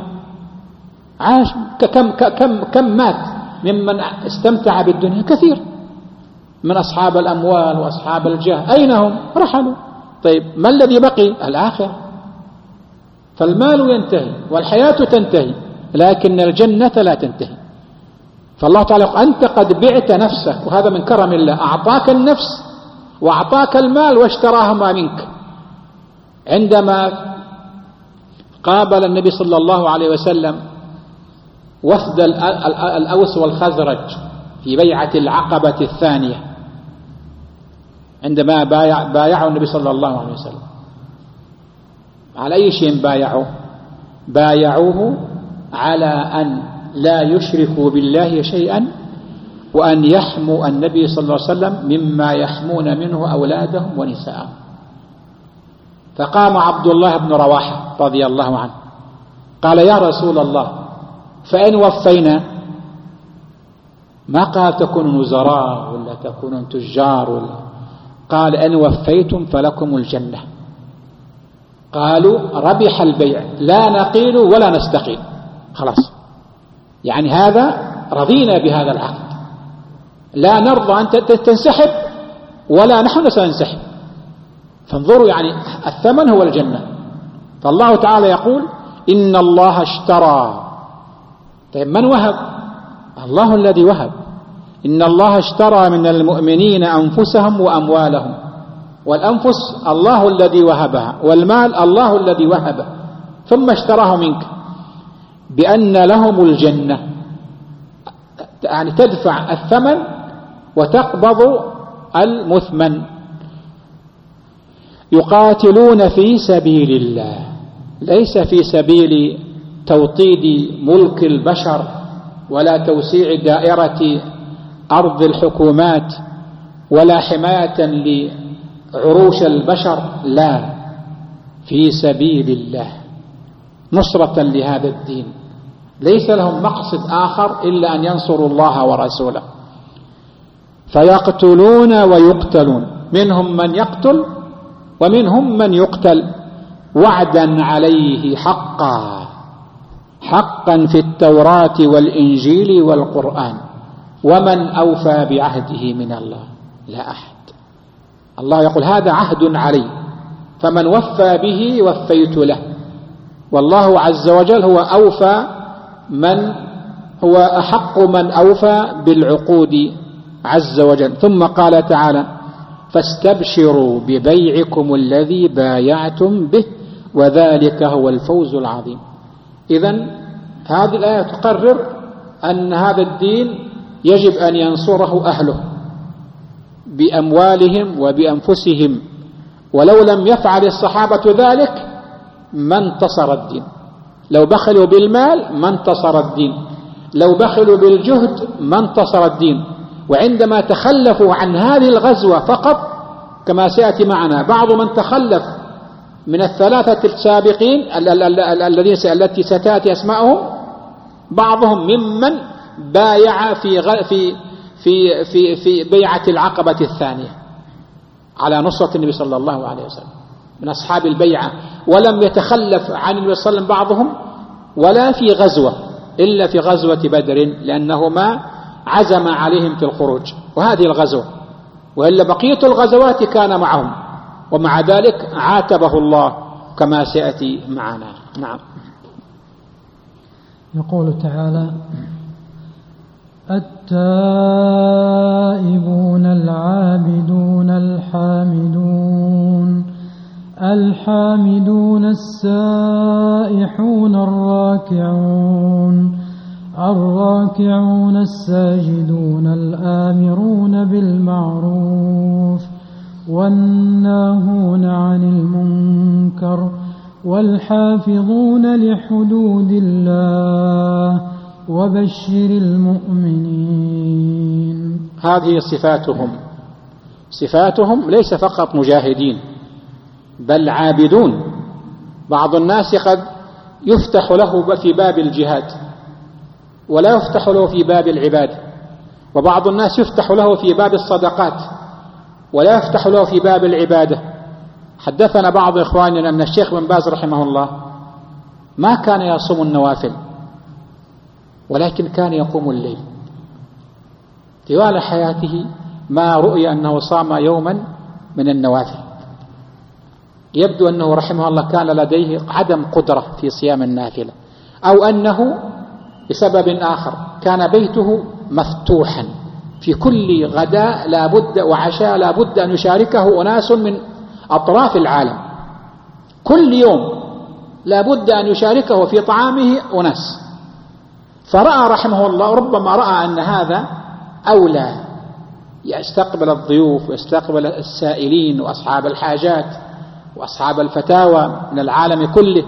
كم مات ممن استمتع بالدنيا؟ كثير من أصحاب الأموال وأصحاب الجاه، أين هم؟ رحلوا. طيب ما الذي بقي؟ الآخرة. فالمال ينتهي والحياة تنتهي، لكن الجنة لا تنتهي. فالله تعالى يقول: أنت قد بعت نفسك، وهذا من كرم الله، أعطاك النفس وأعطاك المال واشتراهما منك. عندما قابل النبي صلى الله عليه وسلم وفد الأوس والخزرج في بيعة العقبة الثانية، عندما بايعوا النبي صلى الله عليه وسلم، على أي شيء بايعوه على أن لا يشركوا بالله شيئا، وأن يحموا النبي صلى الله عليه وسلم مما يحمون منه أولادهم ونساءهم. فقام عبد الله بن رواحة رضي الله عنه قال: يا رسول الله، فإن وفينا، ما قال تكونوا نزراء ولا تكونوا تجار ولا، قال: إن وفيتم فلكم الجنة. قالوا: ربح البيع، لا نقيل ولا نستقيل، خلاص، يعني هذا رضينا بهذا العقد، لا نرضى أن تنسحب ولا نحن سننسحب. فانظروا، يعني الثمن هو الجنة. فالله تعالى يقول: إن الله اشترى. طيب من وهب؟ الله الذي وهب. إن الله اشترى من المؤمنين أنفسهم وأموالهم. والأنفس الله الذي وهبها، والمال الله الذي وهبه، ثم اشتراه منك بأن لهم الجنة، يعني تدفع الثمن وتقبض المثمن. يقاتلون في سبيل الله، ليس في سبيل توطيد ملك البشر ولا توسيع دائرة أرض الحكومات ولا حماية لعروش البشر، لا، في سبيل الله، نصرة لهذا الدين. ليس لهم مقصد آخر إلا أن ينصروا الله ورسوله. فيقتلون ويقتلون، منهم من يقتل ومنهم من يقتل، وعدا عليه حقا، حقا في التوراة والإنجيل والقرآن. ومن أوفى بعهده من الله؟ لا أحد. الله يقول: هذا عهد علي، فمن وفى به وفيت له. والله عز وجل هو أوفى هو أحق من أوفى بالعقود عز وجل. ثم قال تعالى: فاستبشروا ببيعكم الذي بايعتم به وذلك هو الفوز العظيم. إذن هذه الآية تقرر أن هذا الدين يجب أن ينصره أهله بأموالهم وبأنفسهم، ولو لم يفعل الصحابة ذلك ما انتصر الدين. لو بخلوا بالمال ما انتصر الدين، لو بخلوا بالجهد ما انتصر الدين. وعندما تخلفوا عن هذه الغزوة فقط، كما سيأتي معنا، بعض من تخلف من الثلاثة السابقين التي ستأتي أسماءهم، بعضهم ممن بايع في بيعة العقبة الثانية على نصرة النبي صلى الله عليه وسلم من أصحاب البيعة، ولم يتخلف عن النبي صلى الله عليه وسلم بعضهم ولا في غزوة إلا في غزوة بدر، لأنه ما عزم عليهم في الخروج، وهذه الغزوة، وإلا بقية الغزوات كان معهم، ومع ذلك عاتبه الله كما سيأتي معنا. نعم. يقول تعالى: التائبون العابدون الحامدون السائحون الراكعون الساجدون الآمرون بالمعروف والناهون عن المنكر والحافظون لحدود الله وبشر المؤمنين. هذه صفاتهم ليس فقط مجاهدين بل عابدون. بعض الناس قد يفتح له في باب الجهاد ولا يفتح له في باب العبادة، وبعض الناس يفتح له في باب الصدقات ولا يفتح له في باب العبادة. حدثنا بعض إخواننا أن الشيخ بن باز رحمه الله ما كان يصوم النوافل، ولكن كان يقوم الليل طوال حياته، ما رؤي أنه صام يوما من النوافل. يبدو أنه رحمه الله كان لديه عدم قدرة في صيام النافلة، أو أنه بسبب آخر كان بيته مفتوحا، في كل غداء لابد وعشاء لابد أن يشاركه أناس من أطراف العالم، كل يوم لا بد أن يشاركه في طعامه أناس، فرأى رحمه الله ربما رأى أن هذا أولى، يستقبل الضيوف ويستقبل السائلين وأصحاب الحاجات وأصحاب الفتاوى من العالم كله،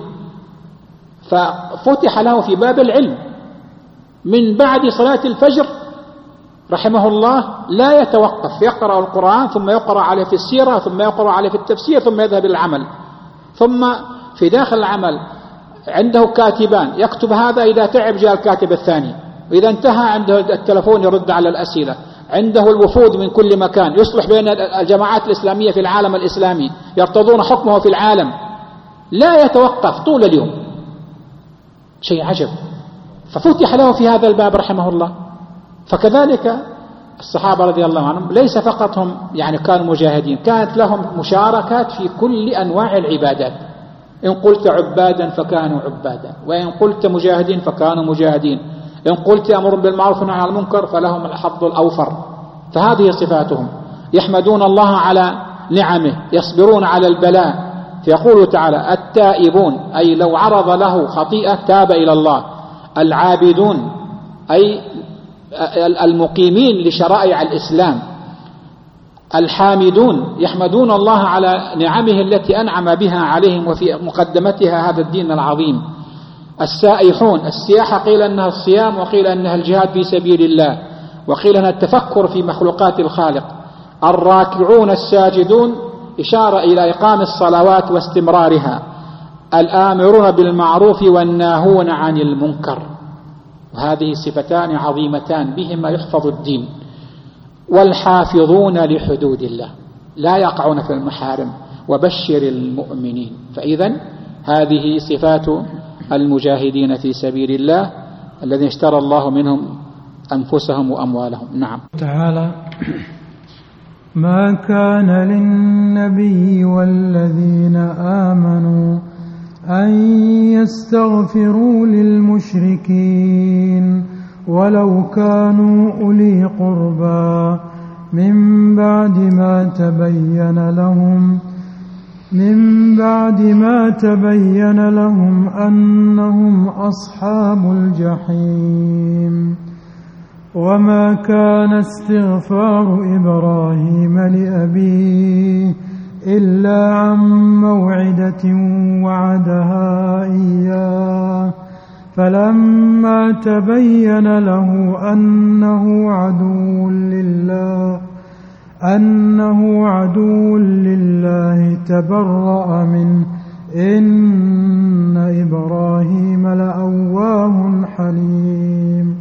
ففتح له في باب العلم من بعد صلاة الفجر رحمه الله لا يتوقف، يقرأ القرآن ثم يقرأ عليه في السيرة ثم يقرأ عليه في التفسير ثم يذهب إلى العمل، ثم في داخل العمل عنده كاتبان يكتب هذا، إذا تعب جاء الكاتب الثاني، وإذا انتهى عنده التلفون يرد على الأسئلة، عنده الوفود من كل مكان يصلح بين الجماعات الإسلامية في العالم الإسلامي يرتضون حكمه في العالم، لا يتوقف طول اليوم، شيء عجب. ففتح له في هذا الباب رحمه الله. فكذلك الصحابة رضي الله عنهم ليس فقط هم يعني كانوا مجاهدين، كانت لهم مشاركات في كل أنواع العبادات، إن قلت عبادا فكانوا عبادا، وإن قلت مجاهدين فكانوا مجاهدين، إن قلت أمر بالمعروف ونهي عن المنكر فلهم الحظ الأوفر. فهذه صفاتهم، يحمدون الله على نعمه، يصبرون على البلاء. فيقول تعالى التائبون أي لو عرض له خطيئة تاب إلى الله، العابدون أي المقيمين لشرائع الإسلام، الحامدون يحمدون الله على نعمه التي أنعم بها عليهم وفي مقدمتها هذا الدين العظيم، السائحون السياحة قيل أنها الصيام وقيل أنها الجهاد في سبيل الله وقيل أنها التفكر في مخلوقات الخالق، الراكعون الساجدون إشارة إلى إقام الصلوات واستمرارها، الآمرون بالمعروف والناهون عن المنكر، وهذه صفتان عظيمتان بهما يحفظ الدين، والحافظون لحدود الله لا يقعون في المحارم وبشر المؤمنين. فإذن هذه صفات المجاهدين في سبيل الله الذين اشترى الله منهم أنفسهم وأموالهم. نعم تعالى ما كان للنبي والذين آمنوا أن يستغفروا للمشركين ولو كانوا أولي قربى من بعد ما تبين لهم أنهم أصحاب الجحيم. وما كان استغفار إبراهيم لأبيه إلا عن موعدة وعدها إياه فلما تبين له أنه عدو لله تبرأ منه إن إبراهيم لأواه حليم.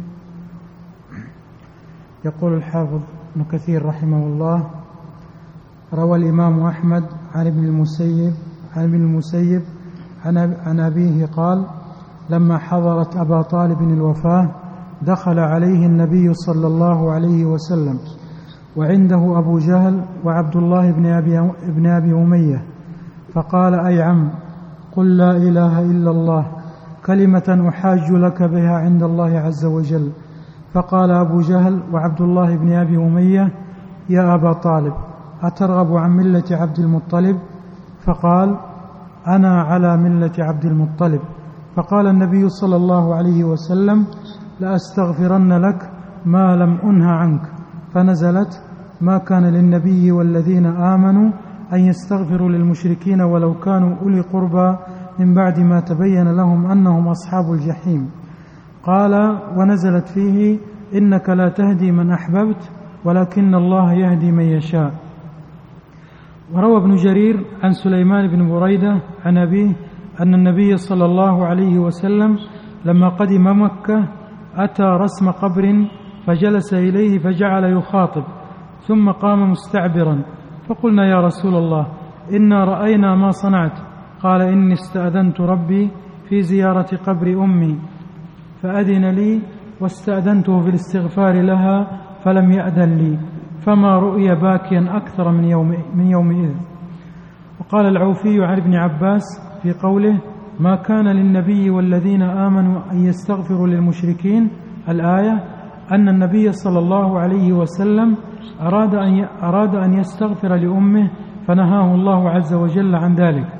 يقول الحافظ ابن كثير رحمه الله روى الإمام أحمد عن ابن المسيب عن أبيه قال لما حضرت أبا طالب الوفاة دخل عليه النبي صلى الله عليه وسلم وعنده أبو جهل وعبد الله بن أبي أمية، فقال أي عم قل لا إله إلا الله كلمة أحاج لك بها عند الله عز وجل. فقال أبو جهل وعبد الله بن أبي أمية يا أبا طالب أترغب عن ملة عبد المطلب؟ فقال أنا على ملة عبد المطلب. فقال النبي صلى الله عليه وسلم لأستغفرن لك ما لم أنه عنك، فنزلت ما كان للنبي والذين آمنوا أن يستغفروا للمشركين ولو كانوا أولي قربى من بعد ما تبين لهم أنهم أصحاب الجحيم. قال ونزلت فيه إنك لا تهدي من أحببت ولكن الله يهدي من يشاء. وروى ابن جرير عن سليمان بن بريدة عن أبيه أن النبي صلى الله عليه وسلم لما قدم مكة أتى رسم قبر فجلس إليه فجعل يخاطب ثم قام مستعبرا، فقلنا يا رسول الله إنا رأينا ما صنعت. قال إني استأذنت ربي في زيارة قبر أمي فأذن لي واستأذنته في الاستغفار لها فلم يأذن لي، فما رؤي باكيا أكثر من يومئذ. وقال العوفي عن ابن عباس في قوله ما كان للنبي والذين آمنوا أن يستغفروا للمشركين الآية أن النبي صلى الله عليه وسلم أراد أن يستغفر لأمه فنهاه الله عز وجل عن ذلك،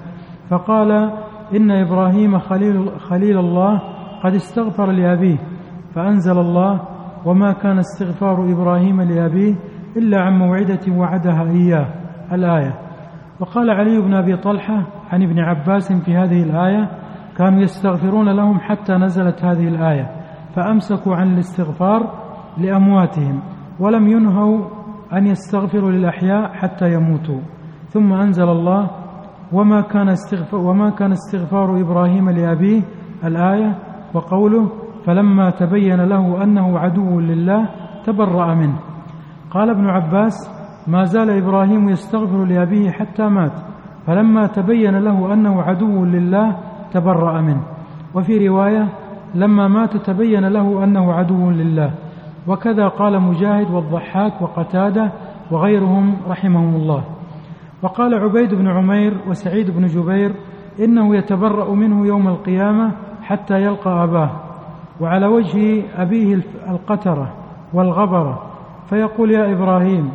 فقال إن إبراهيم خليل الله قد استغفر لأبيه، فأنزل الله: وما كان استغفار إبراهيم لأبيه إلا عن موعدة وعدها إياه، الآية. وقال علي بن أبي طلحة عن ابن عباس في هذه الآية: كانوا يستغفرون لهم حتى نزلت هذه الآية فأمسكوا عن الاستغفار لأمواتهم، ولم ينهوا أن يستغفروا للأحياء حتى يموتوا. ثم أنزل الله: وما كان استغفار إبراهيم لأبيه، الآية، وقوله: فلما تبين له أنه عدو لله تبرأ منه. قال ابن عباس: ما زال إبراهيم يستغفر لأبيه حتى مات، فلما تبين له أنه عدو لله تبرأ منه. وفي رواية: لما مات تبين له أنه عدو لله. وكذا قال مجاهد والضحاك وقتادة وغيرهم رحمهم الله. وقال عبيد بن عمير وسعيد بن جبير: إنه يتبرأ منه يوم القيامة حتى يلقى أباه، وعلى وجه أبيه القترة والغبرة، فيقول: يا إبراهيم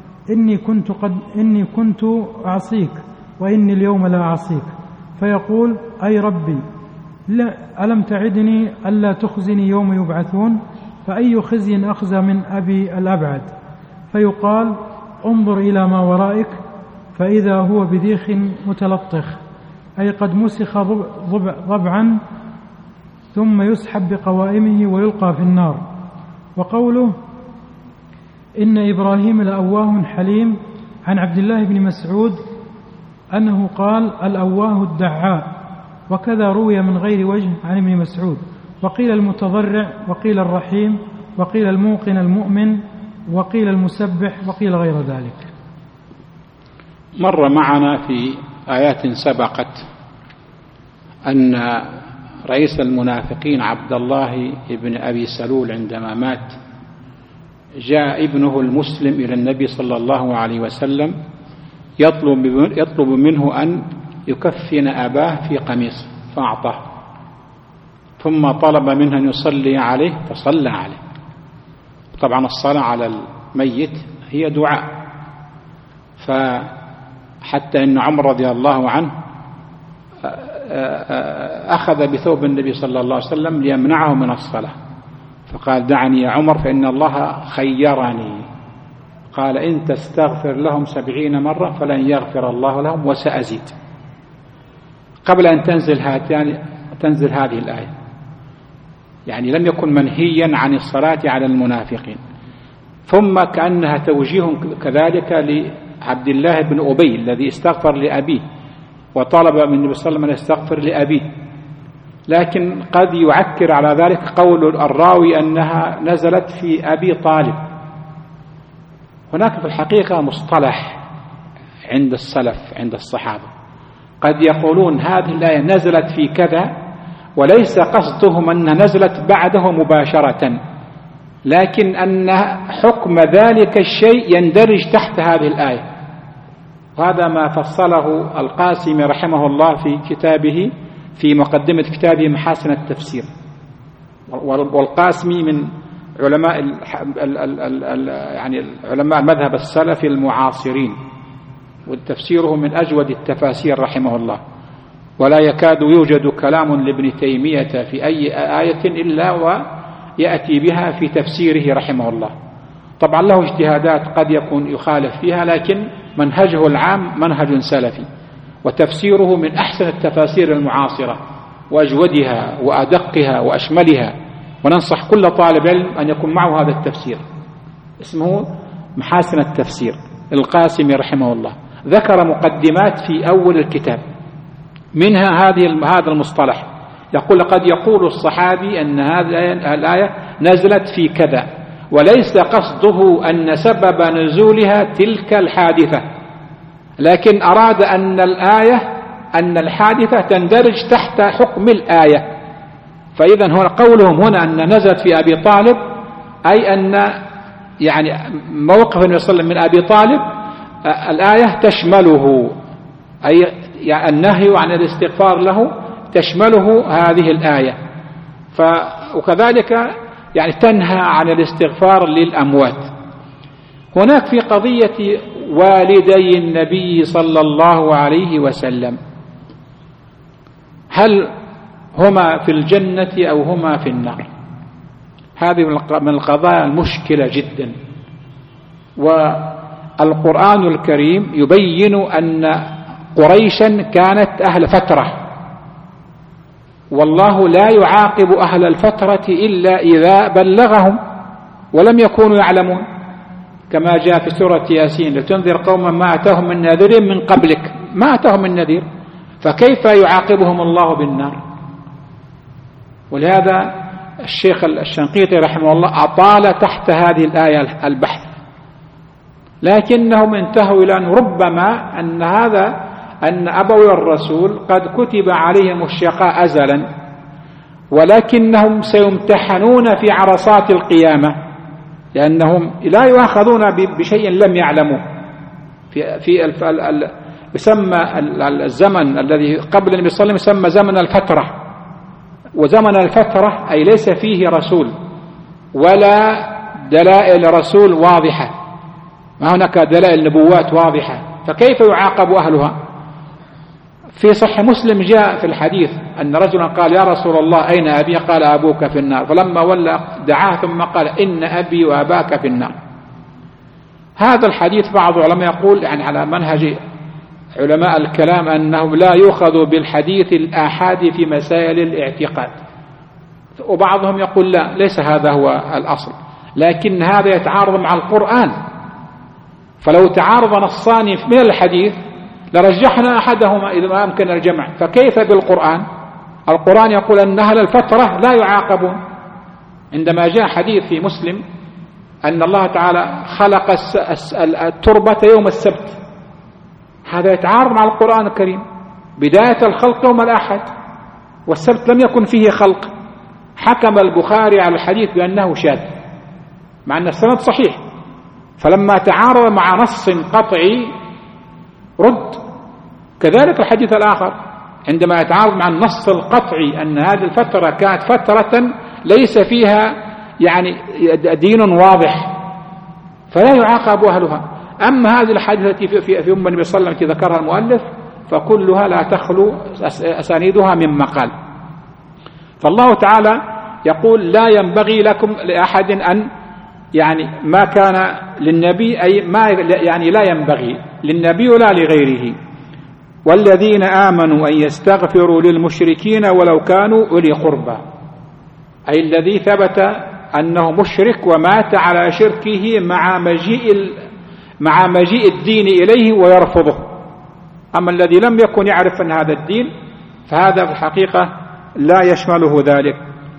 إني كنت أعصيك وإني اليوم لا أعصيك. فيقول: أي ربي، ألم تعدني ألا تخزني يوم يبعثون؟ فأي خزي أخزى من أبي الأبعد؟ فيقال: انظر إلى ما ورائك، فإذا هو بذيخ متلطخ، أي قد مسخ ضبعا، ثم يسحب بقوائمه ويلقى في النار. وقوله: إن إبراهيم لأواه حليم، عن عبد الله بن مسعود أنه قال: الأواه الدعاء. وكذا روي من غير وجه عن ابن مسعود. وقيل المتضرع، وقيل الرحيم، وقيل الموقن المؤمن، وقيل المسبح، وقيل غير ذلك. مر معنا في آيات سبقت أن رئيس المنافقين عبد الله بن أبي سلول عندما مات جاء ابنه المسلم إلى النبي صلى الله عليه وسلم يطلب منه أن يكفن أباه في قميص، فأعطاه، ثم طلب منه أن يصلي عليه فصلى عليه. طبعا الصلاة على الميت هي دعاء، فحتى إن عمر رضي الله عنه أخذ بثوب النبي صلى الله عليه وسلم ليمنعه من الصلاة، فقال: دعني يا عمر فإن الله خيرني، قال: إن تستغفر لهم 70 مرة فلن يغفر الله لهم وسأزيد، قبل أن تنزل هذه الآية. يعني لم يكن منهيا عن الصلاة على المنافقين. ثم كأنها توجيه كذلك لعبد الله بن أبي الذي استغفر لأبيه وطلب من النبي صلى الله عليه وسلم أن يستغفر لأبيه، لكن قد يعكر على ذلك قول الراوي أنها نزلت في أبي طالب. هناك في الحقيقة مصطلح عند السلف عند الصحابة، قد يقولون هذه الآية نزلت في كذا، وليس قصدهم أن نزلت بعده مباشرة، لكن أن حكم ذلك الشيء يندرج تحت هذه الآية. وهذا ما فصله القاسمي رحمه الله في كتابه في مقدمة كتابه محاسن التفسير. والقاسمي من علماء يعني علماء المذهب السلفي المعاصرين، وتفسيره من أجود التفاسير رحمه الله، ولا يكاد يوجد كلام لابن تيمية في أي آية إلا ويأتي بها في تفسيره رحمه الله. طبعا له اجتهادات قد يكون يخالف فيها، لكن منهجه العام منهج سلفي، وتفسيره من أحسن التفاسير المعاصرة وأجودها وأدقها وأشملها. وننصح كل طالب علم أن يكون معه هذا التفسير، اسمه محاسن التفسير القاسمي رحمه الله. ذكر مقدمات في أول الكتاب، منها هذا المصطلح، يقول: قد يقول الصحابي أن هذه الآية نزلت في كذا، وليس قصده أن سبب نزولها تلك الحادثة، لكن أراد أن الحادثة تندرج تحت حكم الآية. فإذا هنا قولهم هنا أن نزلت في أبي طالب، أي أن يعني موقف النبي صلى الله عليه وسلم من أبي طالب الآية تشمله، أي يعني النهي عن الاستغفار له تشمله هذه الآية. وكذلك يعني تنهى عن الاستغفار للأموات. هناك في قضية والدي النبي صلى الله عليه وسلم هل هما في الجنة أو هما في النار؟ هذه من القضايا المشكلة جدا. والقرآن الكريم يبين أن قريشا كانت أهل فترة، والله لا يعاقب أهل الفترة إلا إذا بلغهم ولم يكونوا يعلمون، كما جاء في سورة ياسين: لتنذر قوما ما أتاهم من نذير من قبلك. ما أتاهم من نذير، فكيف يعاقبهم الله بالنار؟ ولهذا الشيخ الشنقيطي رحمه الله أطال تحت هذه الآية البحث، لكنهم انتهوا إلى أن ربما أن أبوي الرسول قد كتب عليهم الشقاء أزلا، ولكنهم سيمتحنون في عرصات القيامة، لأنهم لا يؤاخذون بشيء لم يعلموه. يسمى الزمن الذي قبل النبي صلى الله عليه وسلم يسمى زمن الفترة، وزمن الفترة أي ليس فيه رسول ولا دلائل رسول واضحة، ما هناك دلائل نبوات واضحة، فكيف يعاقب أهلها؟ في صحيح مسلم جاء في الحديث أن رجلا قال: يا رسول الله أين أبي؟ قال: أبوك في النار. فلما ولى دعاه ثم قال: إن أبي وأباك في النار. هذا الحديث بعض العلماء يقول يعني على منهج علماء الكلام أنه لا يؤخذ بالحديث الآحاد في مسائل الاعتقاد، وبعضهم يقول لا، ليس هذا هو الأصل، لكن هذا يتعارض مع القرآن، فلو تعارض نصان من الحديث لرجحنا أحدهما إذا ما أمكن الجمع، فكيف بالقرآن؟ القرآن يقول أن أهل الفترة لا يعاقبون. عندما جاء حديث في مسلم أن الله تعالى خلق التربة يوم السبت، هذا يتعارض مع القرآن الكريم. بداية الخلق يوم الأحد، والسبت لم يكن فيه خلق. حكم البخاري على الحديث بأنه شاذ مع أن السند صحيح، فلما تعارض مع نص قطعي رد. كذلك الحديث الآخر عندما يتعارض مع النص القطعي أن هذه الفترة كانت فترة ليس فيها يعني دين واضح، فلا يعاقب أهلها. أما هذه الحديث التي في أم النبي صلى الله عليه وسلم التي ذكرها المؤلف فكلها لا تخلو أسانيدها من مقال. فالله تعالى يقول: لا ينبغي لكم لأحد أن يعني ما كان للنبي، أي ما يعني لا ينبغي للنبي ولا لغيره، والذين آمنوا أن يستغفروا للمشركين ولو كانوا أولي قربى، أي الذي ثبت أنه مشرك ومات على شركه مع مجيء الدين إليه ويرفضه. أما الذي لم يكن يعرف أن هذا الدين فهذا في الحقيقة لا يشمله ذلك.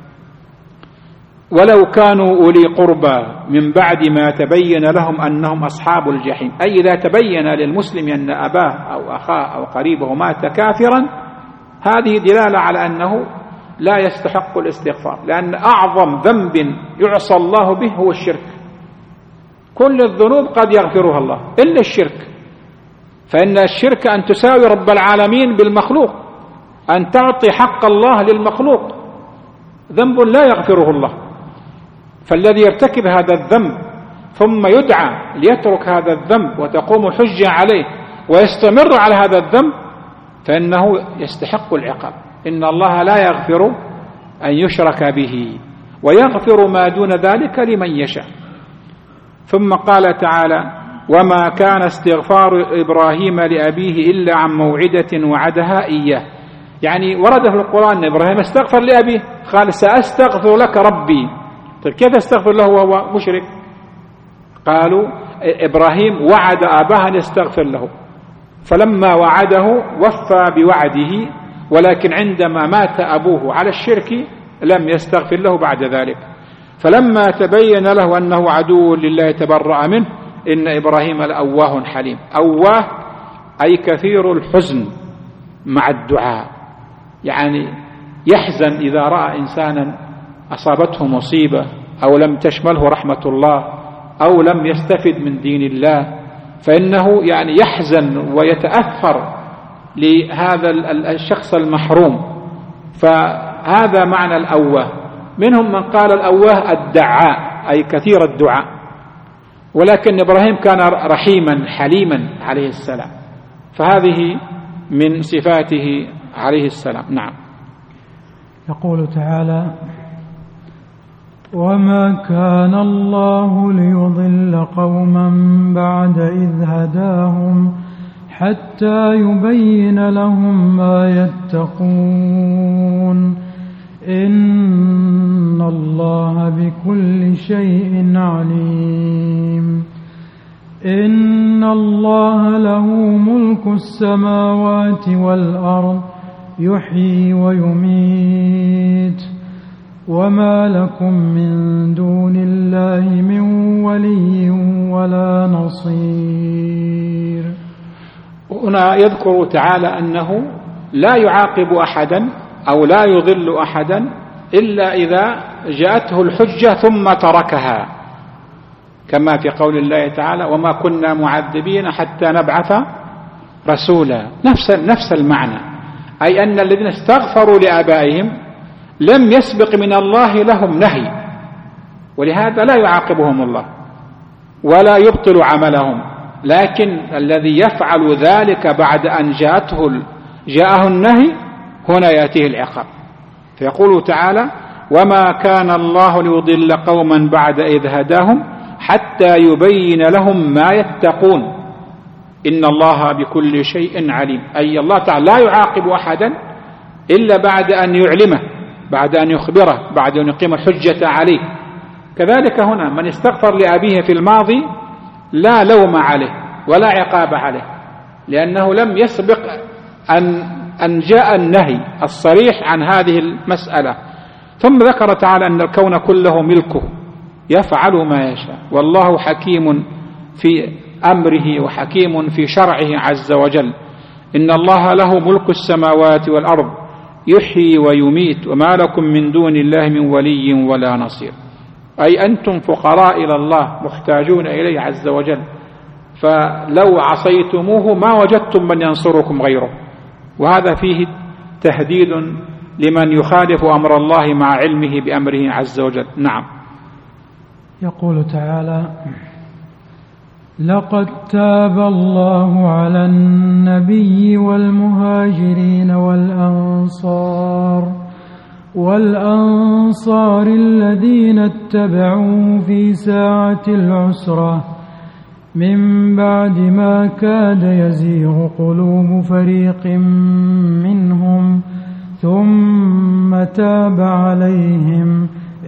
ولو كانوا أولي قربى من بعد ما تبين لهم أنهم أصحاب الجحيم، أي إذا تبين للمسلم أن أباه أو أخاه أو قريبه مات كافرا، هذه دلالة على أنه لا يستحق الاستغفار، لأن أعظم ذنب يعصى الله به هو الشرك. كل الذنوب قد يغفرها الله إلا الشرك، فإن الشرك أن تساوي رب العالمين بالمخلوق، أن تعطي حق الله للمخلوق، ذنب لا يغفره الله. فالذي يرتكب هذا الذنب ثم يدعى ليترك هذا الذنب وتقوم الحجة عليه ويستمر على هذا الذنب فإنه يستحق العقاب. إن الله لا يغفر أن يشرك به ويغفر ما دون ذلك لمن يشاء. ثم قال تعالى: وما كان استغفار إبراهيم لأبيه إلا عن موعدة وعدها إياه. يعني ورد في القرآن أن إبراهيم استغفر لأبيه، قال: سأستغفر لك ربي. طيب كيف استغفر له وهو مشرك؟ قالوا إبراهيم وعد أباه أن يستغفر له، فلما وعده وفى بوعده، ولكن عندما مات أبوه على الشرك لم يستغفر له بعد ذلك. فلما تبين له أنه عدو لله تبرأ منه. إن إبراهيم لأواه حليم. أواه أي كثير الحزن مع الدعاء، يعني يحزن إذا رأى إنسانا أصابته مصيبة أو لم تشمله رحمة الله أو لم يستفد من دين الله، فإنه يعني يحزن ويتأثر لهذا الشخص المحروم. فهذا معنى الأواه. منهم من قال الأواه الدعاء أي كثير الدعاء، ولكن إبراهيم كان رحيما حليما عليه السلام، فهذه من صفاته عليه السلام. نعم. يقول تعالى: وما كان الله ليضل قوما بعد إذ هداهم حتى يبين لهم ما يتقون إن الله بكل شيء عليم. إن الله له ملك السماوات والأرض يحيي ويميت وما لكم من دون الله من ولي ولا نصير. هنا يذكر تعالى أنه لا يعاقب أحدا أو لا يضل أحدا إلا إذا جاءته الحجة ثم تركها، كما في قول الله تعالى: وما كنا معذبين حتى نبعث رسولا. نفس المعنى، أي أن الذين استغفروا لآبائهم لم يسبق من الله لهم نهي، ولهذا لا يعاقبهم الله ولا يبطل عملهم، لكن الذي يفعل ذلك بعد أن جاءه النهي هنا يأتيه العقاب. فيقول تعالى: وما كان الله ليضل قوما بعد إذ هداهم حتى يبين لهم ما يتقون إن الله بكل شيء عليم. أي الله تعالى لا يعاقب أحدا إلا بعد أن يعلمه، بعد أن يخبره، بعد أن يقيم الحجة عليه. كذلك هنا من استغفر لأبيه في الماضي لا لوم عليه ولا عقاب عليه، لأنه لم يسبق أن جاء النهي الصريح عن هذه المسألة. ثم ذكر تعالى أن الكون كله ملكه يفعل ما يشاء، والله حكيم في أمره وحكيم في شرعه عز وجل. إن الله له ملك السماوات والأرض يحيي ويميت وما لكم من دون الله من ولي ولا نصير. أي أنتم فقراء إلى الله محتاجون إليه عز وجل، فلو عصيتموه ما وجدتم من ينصركم غيره. وهذا فيه تهديد لمن يخالف أمر الله مع علمه بأمره عز وجل. نعم. يقول تعالى: لقد تاب الله على النبي والمهاجرين والأنصار الذين اتبعوه في ساعة العسرة من بعد ما كاد يزيغ قلوب فريق منهم ثم تاب عليهم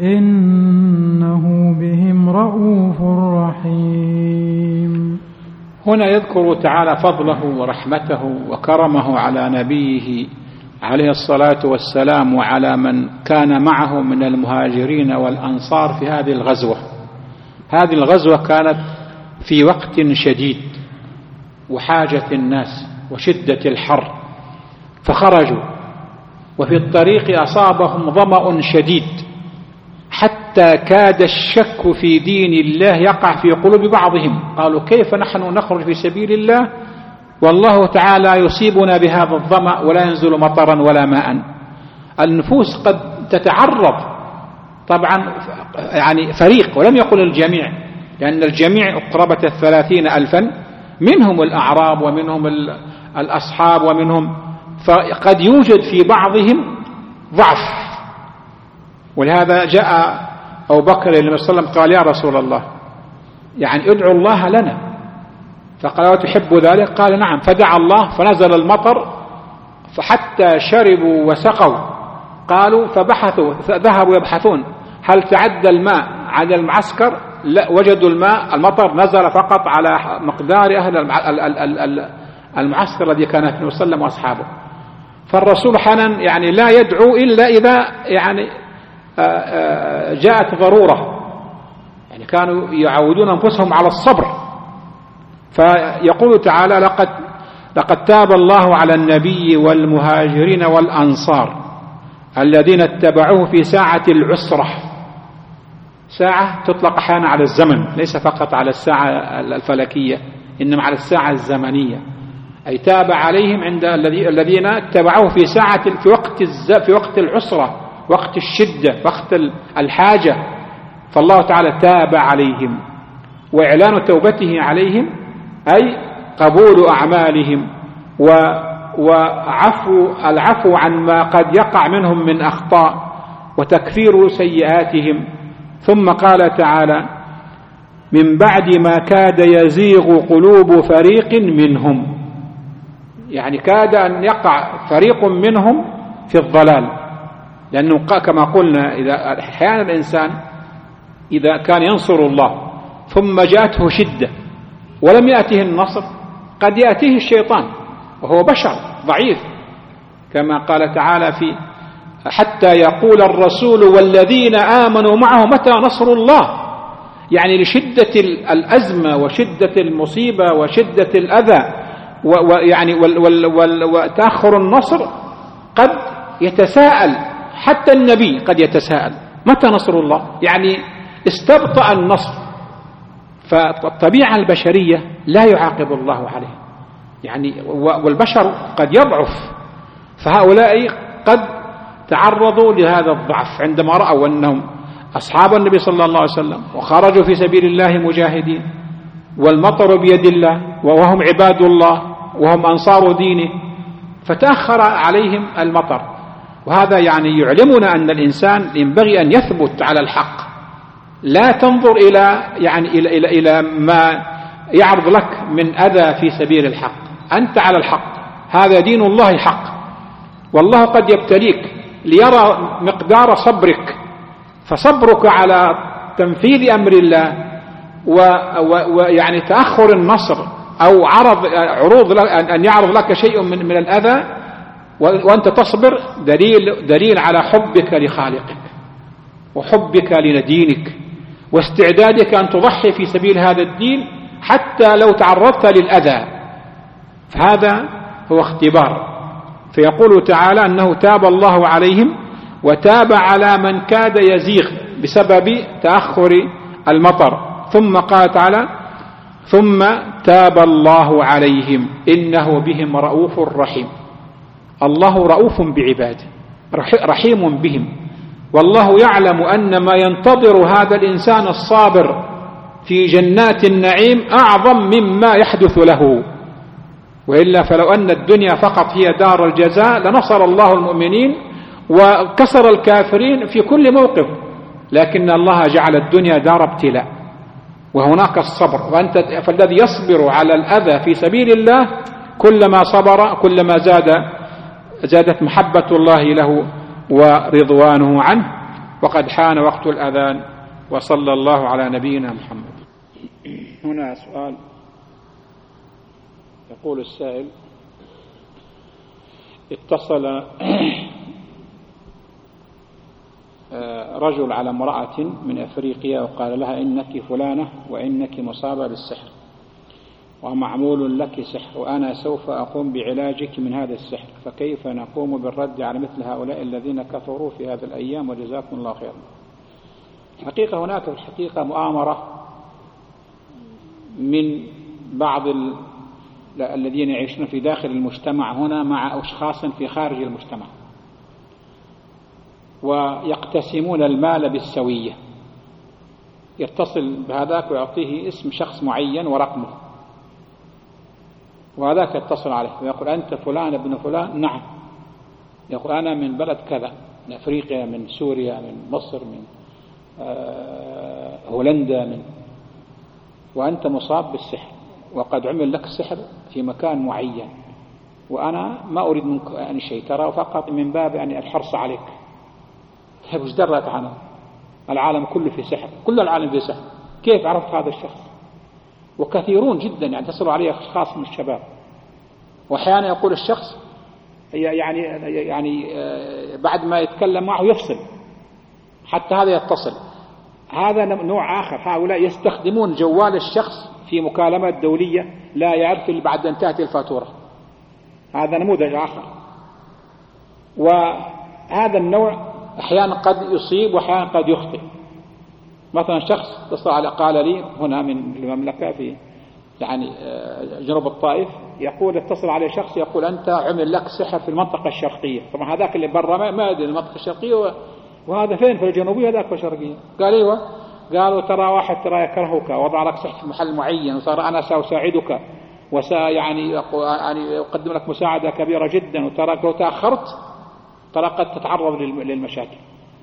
إنه بهم رؤوف رحيم. هنا يذكر تعالى فضله ورحمته وكرمه على نبيه عليه الصلاة والسلام وعلى من كان معه من المهاجرين والأنصار في هذه الغزوة. هذه الغزوة كانت في وقت شديد وحاجة الناس وشدة الحر، فخرجوا وفي الطريق أصابهم ظمأ شديد حتى كاد الشك في دين الله يقع في قلوب بعضهم. قالوا: كيف نحن نخرج في سبيل الله والله تعالى يصيبنا بهذا الظمأ ولا ينزل مطرا ولا ماء؟ النفوس قد تتعرض طبعا، يعني فريق، ولم يقل الجميع، لأن الجميع قرابة 30,000 منهم الأعراب ومنهم الأصحاب ومنهم، فقد يوجد في بعضهم ضعف. ولهذا جاء أبو بكر النبي صلى الله عليه وسلم قال: يا رسول الله، يعني ادعو الله لنا. فقال: وتحب ذلك؟ قال: نعم. فدعا الله فنزل المطر فحتى شربوا وسقوا. قالوا فبحثوا، ذهبوا يبحثون هل تعدى الماء على المعسكر؟ لا، وجدوا الماء، المطر نزل فقط على مقدار أهل المعسكر الذي كان فيه النبي صلى الله عليه وسلم وأصحابه. فالرسول حنن يعني لا يدعو إلا إذا يعني جاءت ضرورة، يعني كانوا يعودون أنفسهم على الصبر. فيقول تعالى: لقد تاب الله على النبي والمهاجرين والأنصار الذين اتبعوه في ساعة العسرة. ساعة تطلق أحيانا على الزمن، ليس فقط على الساعة الفلكية، إنما على الساعة الزمنية. أي تاب عليهم عند الذين اتبعوه في ساعة في وقت العسرة، وقت الشدة، وقت الحاجة. فالله تعالى تاب عليهم، وإعلان توبته عليهم أي قبول أعمالهم العفو عن ما قد يقع منهم من أخطاء وتكفير سيئاتهم. ثم قال تعالى: من بعد ما كاد يزيغ قلوب فريق منهم، يعني كاد أن يقع فريق منهم في الضلال، لأنه كما قلنا إذا أحيانا الإنسان إذا كان ينصر الله ثم جاءته شدة ولم يأته النصر قد يأتيه الشيطان وهو بشر ضعيف، كما قال تعالى حتى يقول الرسول والذين آمنوا معه متى نصر الله، يعني لشدة الأزمة وشدة المصيبة وشدة الأذى ويعني وتأخر النصر قد يتساءل، حتى النبي قد يتساءل متى نصر الله، يعني استبطأ النصر. فالطبيعة البشرية لا يعاقب الله عليه، يعني والبشر قد يضعف، فهؤلاء قد تعرضوا لهذا الضعف عندما رأوا أنهم أصحاب النبي صلى الله عليه وسلم وخرجوا في سبيل الله مجاهدين والمطر بيد الله وهم عباد الله وهم أنصار دينه، فتأخر عليهم المطر. وهذا يعني يعلمنا أن الإنسان ينبغي أن يثبت على الحق، لا تنظر إلى ما يعرض لك من أذى في سبيل الحق، أنت على الحق، هذا دين الله حق، والله قد يبتليك ليرى مقدار صبرك، فصبرك على تنفيذ أمر الله ويعني تأخر النصر أو عروض أن يعرض لك شيء من الأذى وأنت تصبر دليل على حبك لخالقك وحبك لدينك واستعدادك أن تضحي في سبيل هذا الدين حتى لو تعرضت للأذى، فهذا هو اختبار. فيقول تعالى أنه تاب الله عليهم وتاب على من كاد يزيغ بسبب تأخر المطر. ثم قال تعالى: ثم تاب الله عليهم إنه بهم رؤوف رحيم. الله رؤوف بعباده رحيم بهم، والله يعلم أن ما ينتظر هذا الإنسان الصابر في جنات النعيم أعظم مما يحدث له، وإلا فلو أن الدنيا فقط هي دار الجزاء لنصر الله المؤمنين وكسر الكافرين في كل موقف، لكن الله جعل الدنيا دار ابتلاء وهناك الصبر. فالذي يصبر على الأذى في سبيل الله كلما صبر كلما زادت محبة الله له ورضوانه عنه. وقد حان وقت الأذان، وصلى الله على نبينا محمد. هنا سؤال، يقول السائل: اتصل رجل على امرأة من أفريقيا وقال لها: إنك فلانة وإنك مصابة بالسحر ومعمول لك سحر، وأنا سوف أقوم بعلاجك من هذا السحر، فكيف نقوم بالرد على مثل هؤلاء الذين كفروا في هذه الأيام، وجزاكم الله خيرا. الحقيقة هناك في الحقيقة مؤامرة من بعض الذين يعيشون في داخل المجتمع هنا مع أشخاص في خارج المجتمع، ويقتسمون المال بالسوية. يتصل بهذاك ويعطيه اسم شخص معين ورقمه، وهذاك يتصل عليه ويقول: أنت فلان ابن فلان؟ نعم. يقول: أنا من بلد كذا، من أفريقيا، من سوريا، من مصر، من هولندا، وأنت مصاب بالسحر وقد عمل لك السحر في مكان معين، وأنا ما أريد منك يعني شيء، ترى فقط من باب يعني الحرص عليك. وش درت عنه؟ العالم كله في سحر، كل العالم في سحر، كيف عرفت هذا الشخص؟ وكثيرون جدا يعني تصل عليه أشخاص من الشباب، وأحيانا يقول الشخص يعني بعد ما يتكلم معه يفصل، حتى هذا يتصل. هذا نوع آخر، هؤلاء يستخدمون جوال الشخص في مكالمات دولية لا يعرف إلا بعد أن تأتي الفاتورة. هذا نموذج آخر. وهذا النوع أحيانا قد يصيب وأحيانا قد يخطئ. مثلا شخص اتصل على قال لي هنا من المملكة في يعني جنوب الطائف، يقول اتصل عليه شخص يقول: أنت عمل لك سحر في المنطقة الشرقية. طبعا هذاك اللي برا ما يدري المنطقة الشرقية، وهذا فين؟ في الجنوبية، هذاك في الشرقية. قال: أيوة. قالوا: ترى واحد ترى يكرهك، وضع لك سحر في محل معين، وصار أنا سأساعدك، يعني يقدم لك مساعدة كبيرة جدا، وتراك لو تأخرت ترى قد تتعرض للمشاكل.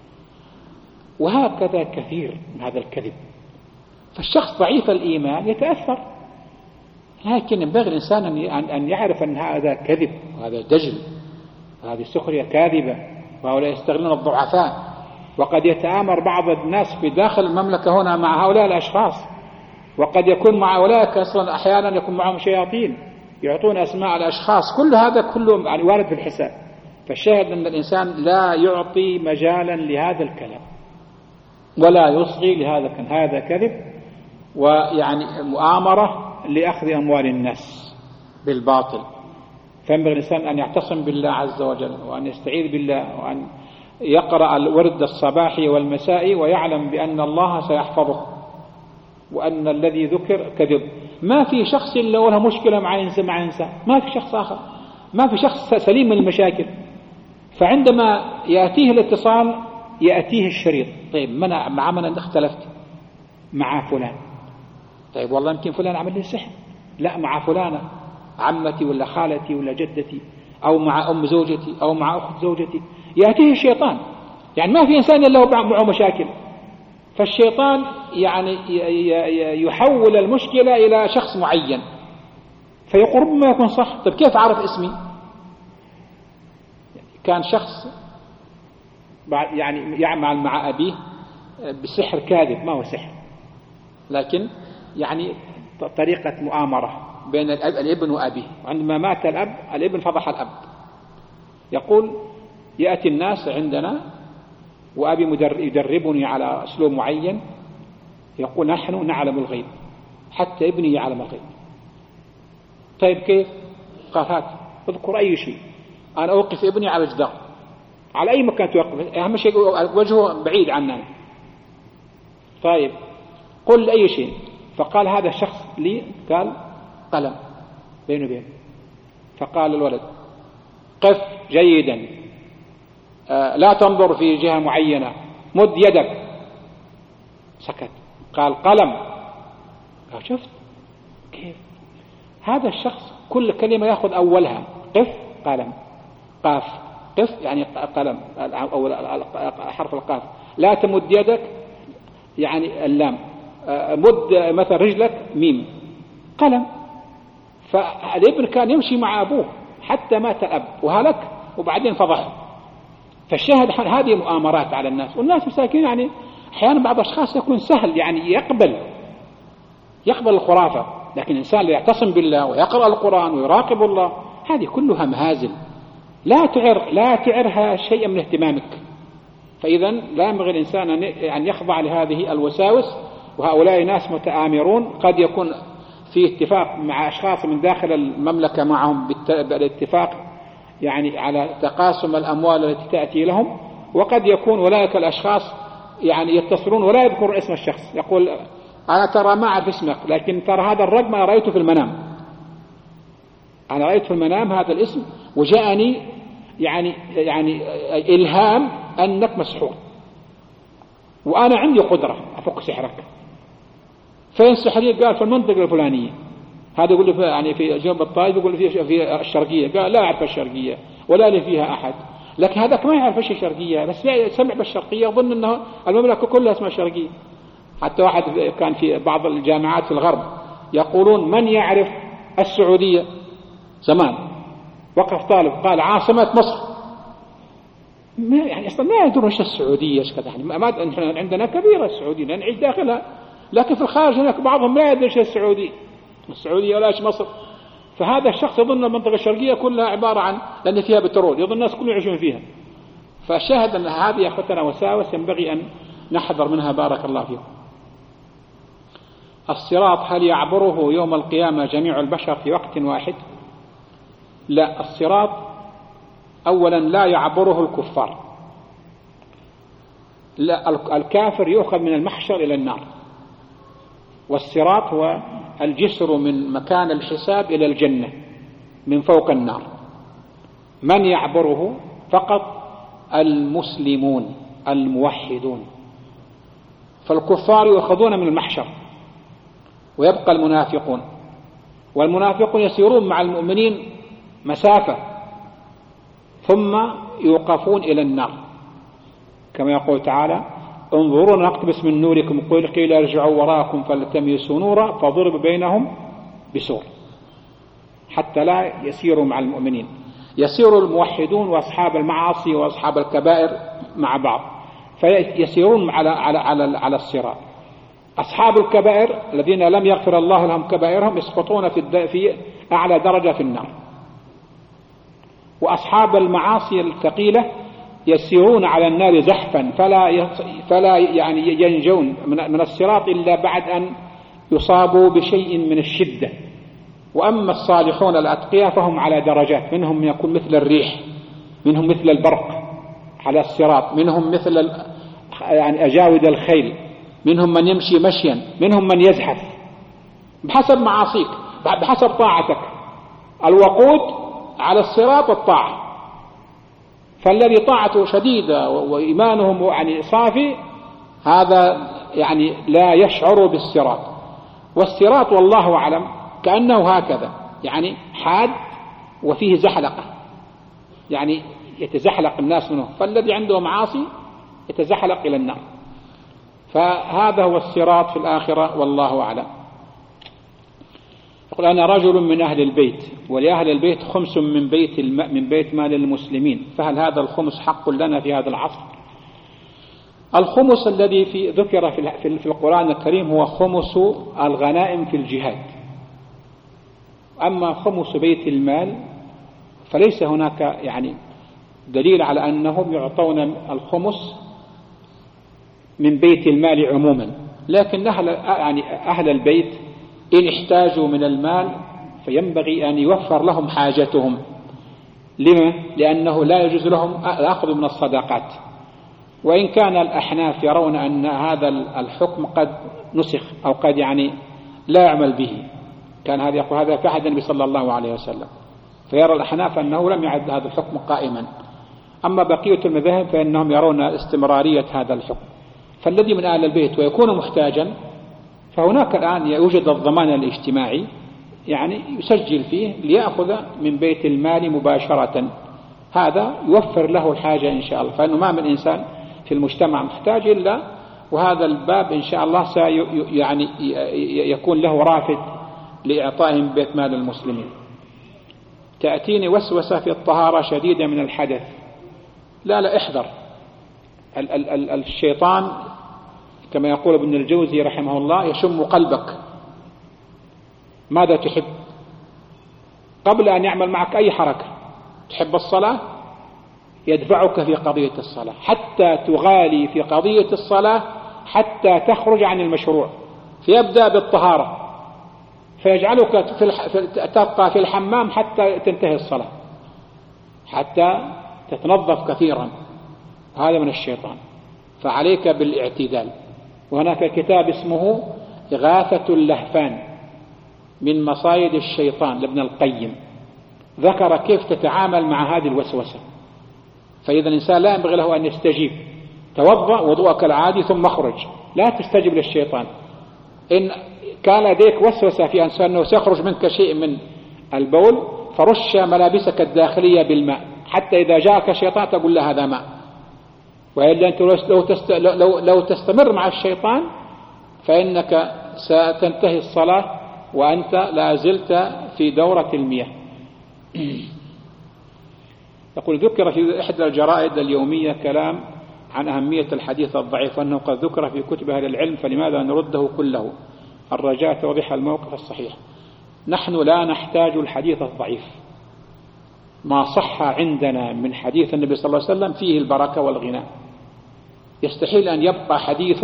وهكذا كثير من هذا الكذب. فالشخص ضعيف الإيمان يتأثر، لكن ينبغي الإنسان أن يعرف أن هذا كذب وهذا دجل وهذه سخرية كاذبة، وهؤلاء يستغلون الضعفاء. وقد يتآمر بعض الناس في داخل المملكة هنا مع هؤلاء الأشخاص، وقد يكون مع أولئك أصلا أحيانا يكون معهم شياطين يعطون أسماء الأشخاص. كل هذا كله يعني وارد في الحساب. فالشاهد أن الإنسان لا يعطي مجالا لهذا الكلام ولا يصغي لهذا الكلام. هذا كذب، ويعني مؤامرة لأخذ أموال الناس بالباطل. فينبغي الإنسان أن يعتصم بالله عز وجل، وأن يستعيذ بالله، وأن يقرأ الورد الصباحي والمسائي، ويعلم بأن الله سيحفظه، وأن الذي ذكر كذب. ما في شخص إلا وله مشكلة مع إنسان، ما في شخص آخر، ما في شخص سليم من المشاكل. فعندما يأتيه الاتصال يأتيه الشريط. طيب مع من اختلفت؟ مع فلان. طيب والله يمكن فلان عمل لي سحر. لا، مع فلانة عمتي ولا خالتي ولا جدتي، أو مع أم زوجتي أو مع أخت زوجتي. يأتيه الشيطان. يعني ما في إنسان إلا معه مشاكل. فالشيطان يعني يحول المشكلة إلى شخص معين، فيقول ربما يكون صح. طيب كيف عرف اسمي؟ كان شخص يعني يعمل مع أبيه بسحر كاذب، ما هو سحر، لكن يعني طريقة مؤامرة بين الابن وأبيه. وعندما مات الابن فضح الأب. يقول يأتي الناس عندنا وأبي يدربني على أسلوب معين، يقول نحن نعلم الغيب حتى ابني يعلم الغيب. طيب كيف؟ قال هات اذكر أي شيء، أنا أوقف ابني على الجدار، على أي مكان توقف، أهم شيء وجهه بعيد عننا. طيب قل أي شيء. فقال هذا الشخص لي، قال قلم بينه وبين. فقال الولد قف جيدا، لا تنظر في جهة معينة، مد يدك. سكت. قال قلم. قال شفت كيف؟ هذا الشخص كل كلمة يأخذ أولها قف قلم، قاف قف يعني قلم، أول حرف القاف. لا تمد يدك يعني اللام، مد مثلا رجلك ميم، قلم. فالابن كان يمشي مع أبوه حتى مات الأب وهلك، وبعدين فضحه. فالشاهد هذه مؤامرات على الناس، والناس مساكين يعني أحيانا بعض الأشخاص يكون سهل يعني يقبل الخرافة، لكن الإنسان اللي يعتصم بالله ويقرأ القرآن ويراقب الله هذه كلها مهازل لا تعرها شيئا من اهتمامك. فإذا لا ينبغي الإنسان أن يخضع لهذه الوساوس. وهؤلاء ناس متآمرون، قد يكون في اتفاق مع أشخاص من داخل المملكة معهم بالاتفاق يعني على تقاسم الأموال التي تأتي لهم، وقد يكون أولئك الأشخاص يعني يتصلون ولا يذكر اسم الشخص، يقول أنا ترى ما أعرف اسمك، لكن ترى هذا الرقم أنا رأيته في المنام، أنا رأيت في المنام هذا الاسم، وجاءني يعني إلهام أنك مسحور، وأنا عندي قدرة أفك سحرك. فين سحرية؟ قال في المنطقة الفلانية. هذا يقول له يعني في جنوب الطائف، يقول في الشرقية. قال لا أعرف الشرقية ولا لي فيها أحد، لكن هذاك ما يعرف ايش الشرقية، بس سمع بالشرقية يظن أنه المملكة كلها اسمها الشرقية. حتى واحد كان في بعض الجامعات في الغرب يقولون من يعرف السعودية زمان، وقف طالب قال عاصمة مصر، يعني أصلا ما يدرون ايش السعودية ايش كذا، يعني ما عندنا كبيرة السعودية نعيش داخلها، لكن في الخارج هناك بعضهم لا يدري ايش السعودية ولا ايش مصر. فهذا الشخص يظن المنطقة الشرقية كلها عبارة عن لأن فيها بترول، يظن الناس كلهم يعيشون فيها. فالشاهد أن هذه أخوتنا وساوس ينبغي أن نحذر منها. بارك الله فيكم. الصراط هل يعبره يوم القيامة جميع البشر في وقت واحد؟ لا، الصراط أولا لا يعبره الكفار، لا، الكافر يؤخذ من المحشر إلى النار، والصراط هو الجسر من مكان الحساب إلى الجنة من فوق النار. من يعبره؟ فقط المسلمون الموحدون. فالكفار يؤخذون من المحشر ويبقى المنافقون. والمنافقون يسيرون مع المؤمنين مسافة ثم يوقفون إلى النار، كما يقول تعالى: انظروا نقتبس من نوركم قيل ارجعوا وراءكم فالتمسوا نورا فضرب بينهم بسور، حتى لا يسيروا مع المؤمنين. يسير الموحدون وأصحاب المعاصي وأصحاب الكبائر مع بعض، فيسيرون على الصراط. أصحاب الكبائر الذين لم يغفر الله لهم كبائرهم يسقطون في أعلى درجة في النار، وأصحاب المعاصي الثقيلة يسيرون على النار زحفا فلا يعني ينجون من الصراط إلا بعد أن يصابوا بشيء من الشدة. وأما الصالحون الأتقياء فهم على درجات، منهم من يكون مثل الريح، منهم مثل البرق على الصراط، منهم مثل يعني أجاود الخيل، منهم من يمشي مشيا، منهم من يزحف بحسب معاصيك، بحسب طاعتك. الوقود على الصراط الطاعة، فالذي طاعته شديدة وإيمانهم يعني صافي هذا يعني لا يشعر بالصراط. والصراط والله أعلم كأنه هكذا، يعني حاد وفيه زحلقة، يعني يتزحلق الناس منه، فالذي عنده معاصي يتزحلق إلى النار. فهذا هو الصراط في الآخرة والله أعلم. يقول: أنا رجل من أهل البيت ولأهل البيت خمس من بيت مال المسلمين، فهل هذا الخمس حق لنا في هذا العصر؟ الخمس الذي ذكر في القرآن الكريم هو خمس الغنائم في الجهاد. أما خمس بيت المال فليس هناك يعني دليل على أنهم يعطون الخمس من بيت المال عموما، لكن أهل البيت إن احتاجوا من المال فينبغي أن يوفر لهم حاجتهم. لما؟ لأنه لا يجوز لهم الأخذ من الصدقات، وإن كان الأحناف يرون أن هذا الحكم قد نسخ أو قد يعني لا يعمل به. كان هذا يقول هذا في عهد النبي صلى الله عليه وسلم، فيرى الأحناف أنه لم يعد هذا الحكم قائما. أما بقية المذاهب فإنهم يرون استمرارية هذا الحكم. فالذي من أهل البيت ويكون محتاجا فهناك الآن يوجد الضمان الاجتماعي، يعني يسجل فيه ليأخذ من بيت المال مباشرة، هذا يوفر له الحاجة إن شاء الله، فإنه ما من إنسان في المجتمع محتاج إلا وهذا الباب إن شاء الله يعني يكون له رافد لإعطائهم بيت مال المسلمين. تأتيني وسوسة في الطهارة شديدة من الحدث. لا احذر، الشيطان كما يقول ابن الجوزي رحمه الله يشم قلبك. ماذا تحب؟ قبل أن يعمل معك أي حركة تحب الصلاة، يدفعك في قضية الصلاة حتى تغالي في قضية الصلاة حتى تخرج عن المشروع، فيبدأ بالطهارة فيجعلك تبقى في الحمام حتى تنتهي الصلاة، حتى تتنظف كثيرا. هذا من الشيطان، فعليك بالاعتدال. وهناك كتاب اسمه إغاثة اللهفان من مصايد الشيطان لابن القيم، ذكر كيف تتعامل مع هذه الوسوسة. فإذا الإنسان لا ينبغي له أن يستجيب، توضأ وضوءك العادي ثم اخرج، لا تستجب للشيطان. إن كان لديك وسوسة في أنه سيخرج منك شيء من البول فرش ملابسك الداخلية بالماء، حتى إذا جاءك شيطان تقول له هذا ماء. وإلا أنت لو تستمر مع الشيطان فإنك ستنتهي الصلاة وأنت لا زلت في دورة المياه. يقول: ذكر في إحدى الجرائد اليومية كلام عن أهمية الحديث الضعيف وأنه قد ذكر في كتب أهل العلم، فلماذا نرده كله؟ الرجاء توضيح الموقف الصحيح. نحن لا نحتاج الحديث الضعيف، ما صح عندنا من حديث النبي صلى الله عليه وسلم فيه البركة والغنى. يستحيل أن يبقى حديث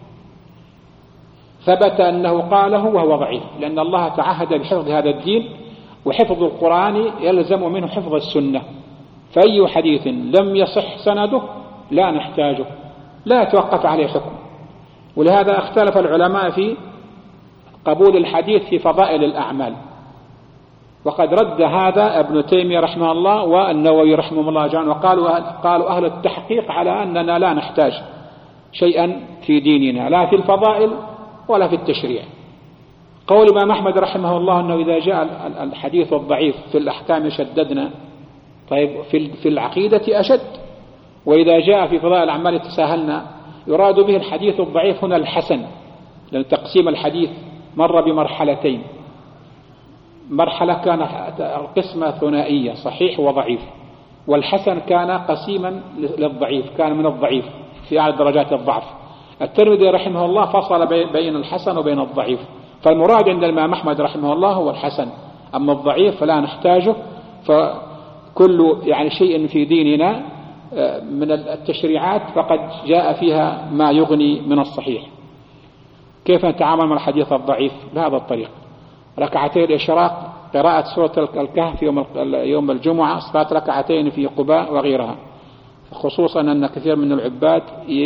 ثبت أنه قاله وهو ضعيف، لأن الله تعهد بحفظ هذا الدين، وحفظ القرآن يلزم منه حفظ السنة. فأي حديث لم يصح سنده لا نحتاجه، لا يتوقف عليه حكم. ولهذا اختلف العلماء في قبول الحديث في فضائل الأعمال، وقد رد هذا ابن تيمية رحمه الله والنووي رحمه الله جميعا، وقالوا أهل التحقيق على أننا لا نحتاج شيئا في ديننا، لا في الفضائل ولا في التشريع. قول الإمام أحمد رحمه الله أنه إذا جاء الحديث الضعيف في الأحكام شددنا، طيب في العقيدة أشد، وإذا جاء في فضائل الأعمال تساهلنا. يراد به الحديث الضعيف هنا الحسن، لأن تقسيم الحديث مر بمرحلتين. مرحلة كان قسمة ثنائية صحيح وضعيف، والحسن كان قسيما للضعيف، كان من الضعيف في أعلى درجات الضعف. الترمذي رحمه الله فصل بين الحسن وبين الضعيف، فالمراد عند الإمام أحمد رحمه الله هو الحسن، أما الضعيف فلا نحتاجه. فكل يعني شيء في ديننا من التشريعات فقد جاء فيها ما يغني من الصحيح. كيف نتعامل مع الحديث الضعيف؟ بهذا الطريق: ركعتي الإشراق، قراءة سورة الكهف يوم الجمعة، صلاة ركعتين في قباء وغيرها، خصوصا أن كثير من العباد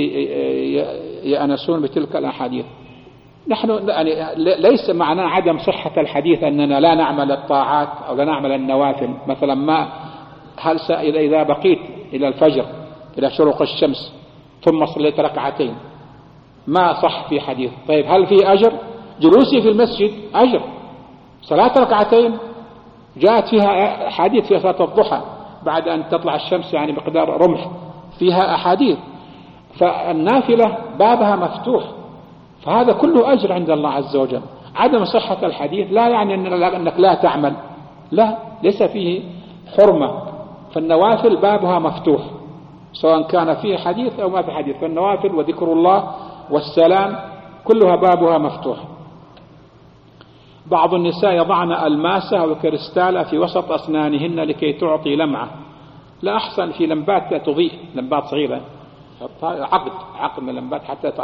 يأنسون بتلك الأحاديث. نحن يعني ليس معنى عدم صحة الحديث أننا لا نعمل الطاعات أو لا نعمل النوافل. مثلا هل إذا بقيت إلى الفجر إلى شروق الشمس ثم صليت ركعتين ما صح في حديث، طيب هل في أجر؟ جلوسي في المسجد أجر، صلاة ركعتين جاءت فيها أحاديث، في صلاة الضحى بعد أن تطلع الشمس يعني بقدار رمح فيها أحاديث، فالنافلة بابها مفتوح، فهذا كله أجر عند الله عز وجل. عدم صحة الحديث لا يعني أنك لا تعمل، لا، ليس فيه حرمة. فالنوافل بابها مفتوح سواء كان فيه حديث أو ما في حديث، فالنوافل وذكر الله والسلام كلها بابها مفتوح. بعض النساء يضعن الماسة وكريستالة في وسط أسنانهن لكي تعطي لمعة. لا أحسن في لمبات تضيء، لمبات صغيرة، عقد من اللمبات حتى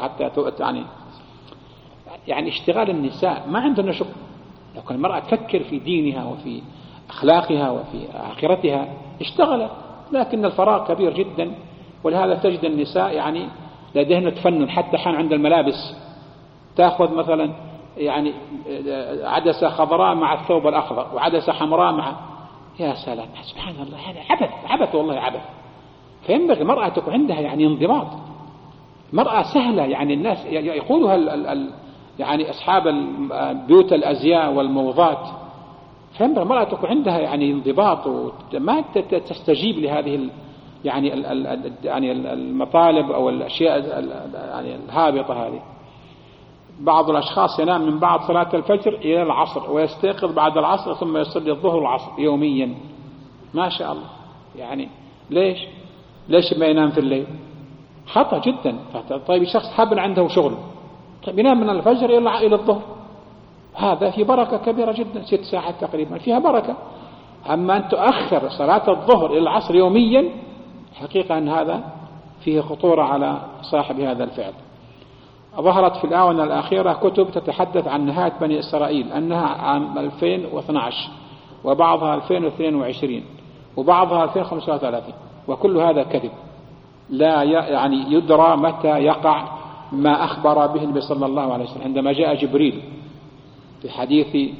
يعني اشتغال النساء ما عندنا شغل. لو كان المرأة تفكر في دينها وفي أخلاقها وفي آخرتها اشتغلت، لكن الفراغ كبير جدا. ولهذا تجد النساء يعني لديهن تفنن، حتى حان عند الملابس تأخذ مثلا يعني عدسة خضراء مع الثوب الأخضر وعدسة حمراء مع، يا سلام، سبحان الله، هذا عبث والله عبث. فينبغي المرأة تكون عندها يعني انضباط. مرأة سهلة يعني الناس يقولها يعني أصحاب بيوت الأزياء والموضات، فينبغي المرأة تكون عندها يعني انضباط وما تستجيب لهذه يعني المطالب أو الأشياء يعني الهابطة هذه. بعض الأشخاص ينام من بعد صلاة الفجر إلى العصر ويستيقظ بعد العصر ثم يصلي الظهر والعصر يوميا، ما شاء الله. يعني ليش ما ينام في الليل؟ خطأ جدا. طيب شخص حاب عنده شغل، طيب ينام من الفجر إلى الظهر، هذا في بركة كبيرة جدا، 6 ساعات تقريبا فيها بركة. أما أن تؤخر صلاة الظهر إلى العصر يوميا، حقيقة أن هذا فيه خطورة على صاحب هذا الفعل. ظهرت في الآونة الأخيرة كتب تتحدث عن نهاية بني إسرائيل أنها عام 2012 وبعضها 2022 وبعضها 2035، وكل هذا كذب. لا يعني يدرى متى يقع ما أخبر به النبي صلى الله عليه وسلم عندما جاء جبريل في حديث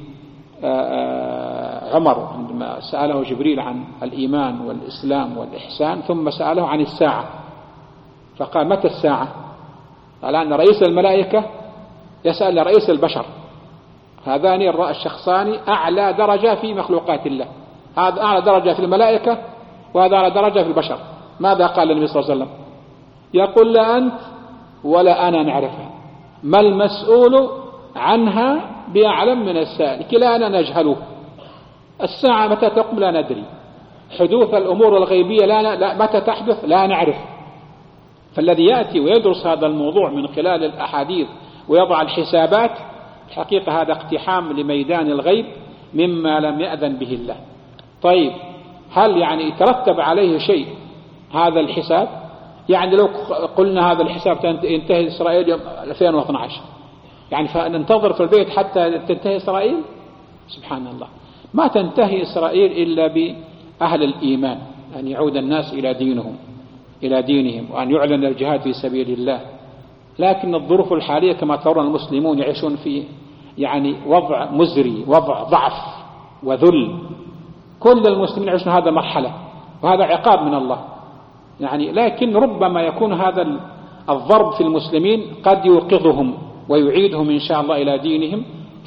عمر عندما سأله جبريل عن الإيمان والإسلام والإحسان، ثم سأله عن الساعة، فقال: متى الساعة؟ قال: أن رئيس الملائكة يسأل رئيس البشر، هذان الشخصان أعلى درجة في مخلوقات الله، هذا أعلى درجة في الملائكة وهذا أعلى درجة في البشر. ماذا قال النبي صلى الله عليه وسلم؟ يقول: لا أنت ولا أنا نعرفها، ما المسؤول عنها بأعلم من السائل، كلانا نجهله. الساعة متى تقوم لا ندري، حدوث الأمور الغيبية لا متى تحدث لا نعرف. فالذي يأتي ويدرس هذا الموضوع من خلال الأحاديث ويضع الحسابات، الحقيقة هذا اقتحام لميدان الغيب مما لم يأذن به الله. طيب هل يعني يترتب عليه شيء هذا الحساب؟ يعني لو قلنا هذا الحساب ينتهي إسرائيل يوم 2012، يعني فننتظر في البيت حتى تنتهي إسرائيل؟ سبحان الله، ما تنتهي إسرائيل إلا بأهل الإيمان، أن يعود الناس إلى دينهم وأن يعلن الجهاد في سبيل الله. لكن الظروف الحالية كما ترون المسلمون يعيشون في يعني وضع مزري، وضع ضعف وذل. كل المسلمين يعيشون هذا مرحلة، وهذا عقاب من الله يعني. لكن ربما يكون هذا الضرب في المسلمين قد يوقظهم ويعيدهم إن شاء الله إلى دينهم،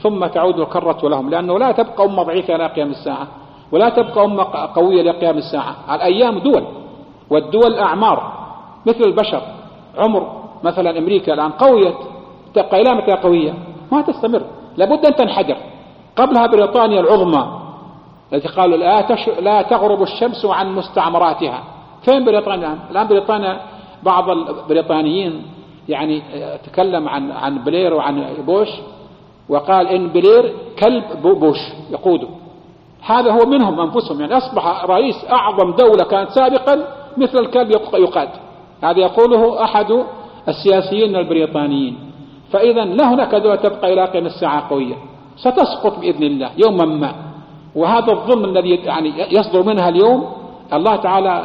ثم تعود الكرة لهم، لأنه لا تبقى أمة ضعيفة إلى قيام الساعة، ولا تبقى أمة قوية إلى قيام الساعة. الأيام دول، والدول أعمار مثل البشر. عمر مثلا أمريكا الآن قوية، تبقى إلى متى قوية؟ ما تستمر، لابد أن تنحدر. قبلها بريطانيا العظمى التي قالوا لا تغرب الشمس عن مستعمراتها. فين بريطانيا الآن؟ بريطانيا بعض البريطانيين يعني تكلم عن بلير وعن بوش، وقال إن بلير كلب بوش يقوده. هذا هو منهم أنفسهم، يعني أصبح رئيس أعظم دولة كانت سابقا مثل الكلب يقاد. هذا يقوله أحد السياسيين البريطانيين. فإذا لا هناك دولة تبقى إلى قيام الساعة قوية، ستسقط بإذن الله يوما ما. وهذا الظلم الذي يعني يصدر منها اليوم، الله تعالى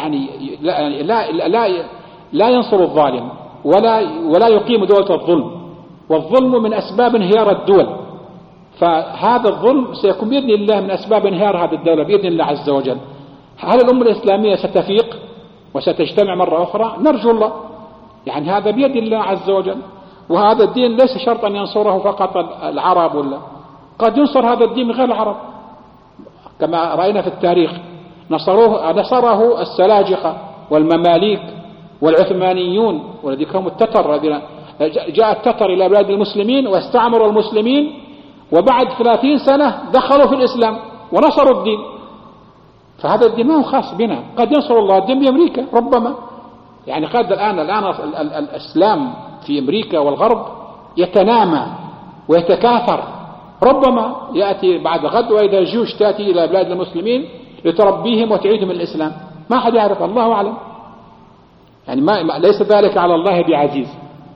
لا ينصر الظالم ولا يقيم دولة الظلم، والظلم من أسباب انهيار الدول. فهذا الظلم سيكون بإذن الله من أسباب انهيار هذه الدولة بإذن الله عز وجل. هل الأمة الإسلامية ستفيق وستجتمع مرة أخرى؟ نرجو الله، يعني هذا بيد الله عز وجل. وهذا الدين ليس شرط أن ينصره فقط العرب، ولا قد ينصر هذا الدين من غير العرب، كما رأينا في التاريخ نصره السلاجقة والمماليك والعثمانيون، والذي كانوا التتر. جاء التتر إلى بلاد المسلمين واستعمروا المسلمين، وبعد 30 سنة دخلوا في الإسلام ونصروا الدين. فهذا الدين ما هو خاص بنا، قد ينصر الله الدين بأمريكا ربما. يعني قد الآن الإسلام في أمريكا والغرب يتنامى ويتكاثر، ربما يأتي بعد غد وإذا الجيوش تأتي إلى بلاد المسلمين لتربيهم وتعيدهم الإسلام، ما أحد يعرف، الله أعلم. يعني ليس ذلك على الله بعزيز.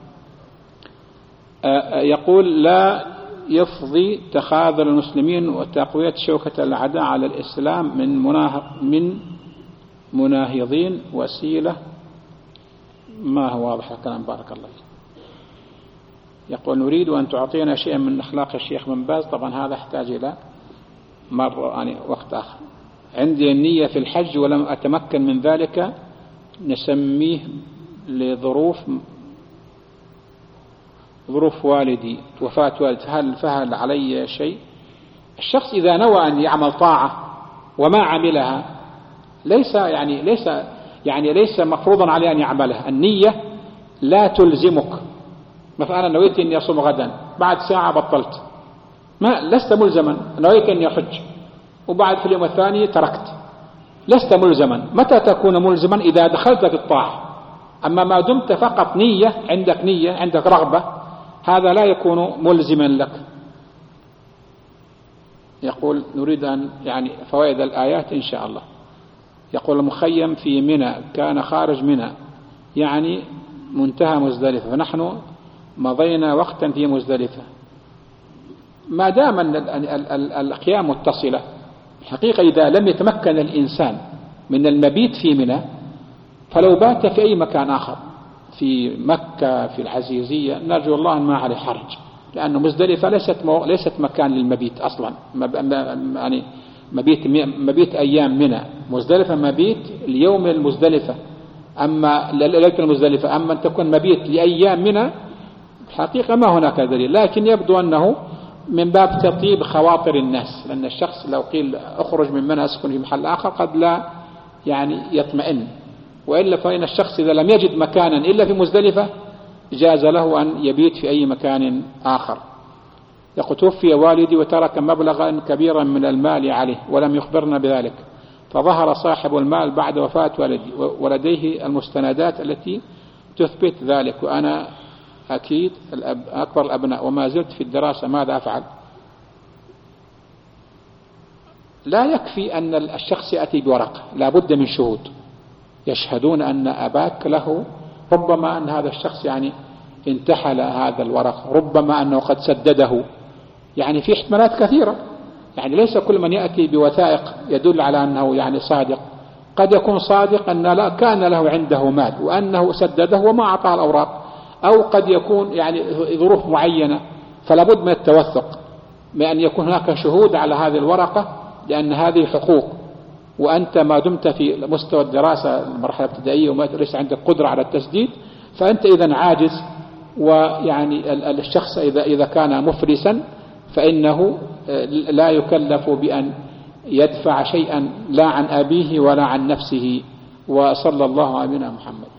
يقول لا يفضي تخاذل المسلمين وتقوية شوكة الأعداء على الإسلام من مناهضين وسيلة. ما هو واضح الكلام، بارك الله فيك. يقول نريد أن تعطينا شيئا من أخلاق الشيخ بن باز. طبعا هذا يحتاج إلى يعني وقت آخر. عندي النية في الحج ولم أتمكن من ذلك، نسميه لظروف والدي، وفاة والد، فهل علي شيء؟ الشخص إذا نوى أن يعمل طاعة وما عملها ليس مفروضا عليه أن يعملها. النية لا تلزمك. مثلا أنا نويت أن يصوم غدا، بعد ساعة بطلت، لست ملزما. نويت أن يحج وبعد في اليوم الثاني تركت، لست ملزما. متى تكون ملزما؟ إذا دخلت في الطاعة. أما ما دمت فقط نية، عندك رغبة، هذا لا يكون ملزما لك. يقول نريد أن فوائد الآيات إن شاء الله. يقول المخيم في منى كان خارج منى، يعني منتهى مزدلفة، فنحن مضينا وقتا في مزدلفة. ما دام القيام متصلة، الحقيقة إذا لم يتمكن الإنسان من المبيت في منى فلو بات في أي مكان آخر، في مكة، في العزيزية، نرجو الله أن ما عليه حرج، لأن مزدلفة ليست مكان للمبيت أصلا. يعني مبيت أيام منى، مزدلفة مبيت اليوم المزدلفة، أما ليلة المزدلفة. أما أن تكون مبيت لأيام منى، الحقيقة ما هناك دليل، لكن يبدو أنه من باب تطيب خواطر الناس، لأن الشخص لو قيل أخرج من منى أسكن في محل آخر قد لا يطمئن. وإلا فإن الشخص إذا لم يجد مكانا إلا في مزدلفة جاز له أن يبيت في أي مكان آخر. يقول توفي والدي وترك مبلغا كبيرا من المال عليه ولم يخبرنا بذلك، فظهر صاحب المال بعد وفاة والدي ولديه المستندات التي تثبت ذلك، وأنا أكيد أكبر الأبناء وما زلت في الدراسة، ماذا أفعل؟ لا يكفي أن الشخص يأتي بورقة، لا بد من شهود يشهدون أن أباك له، ربما أن هذا الشخص انتحل هذا الورق، ربما أنه قد سدده، في احتمالات كثيرة. ليس كل من يأتي بوثائق يدل على أنه صادق. قد يكون صادق أن لا كان له عنده مال وأنه سدده وما أعطاه الأوراق، أو قد يكون ظروف معينة، فلا بد من التوثق بأن يكون هناك شهود على هذه الورقة، لأن هذه حقوق. وأنت ما دمت في مستوى الدراسة المرحلة الابتدائية وما ليس عندك قدرة على التسديد، فأنت إذا عاجز. الشخص إذا كان مفلسا فإنه لا يكلف بأن يدفع شيئا لا عن أبيه ولا عن نفسه. وصلى الله على نبينا محمد.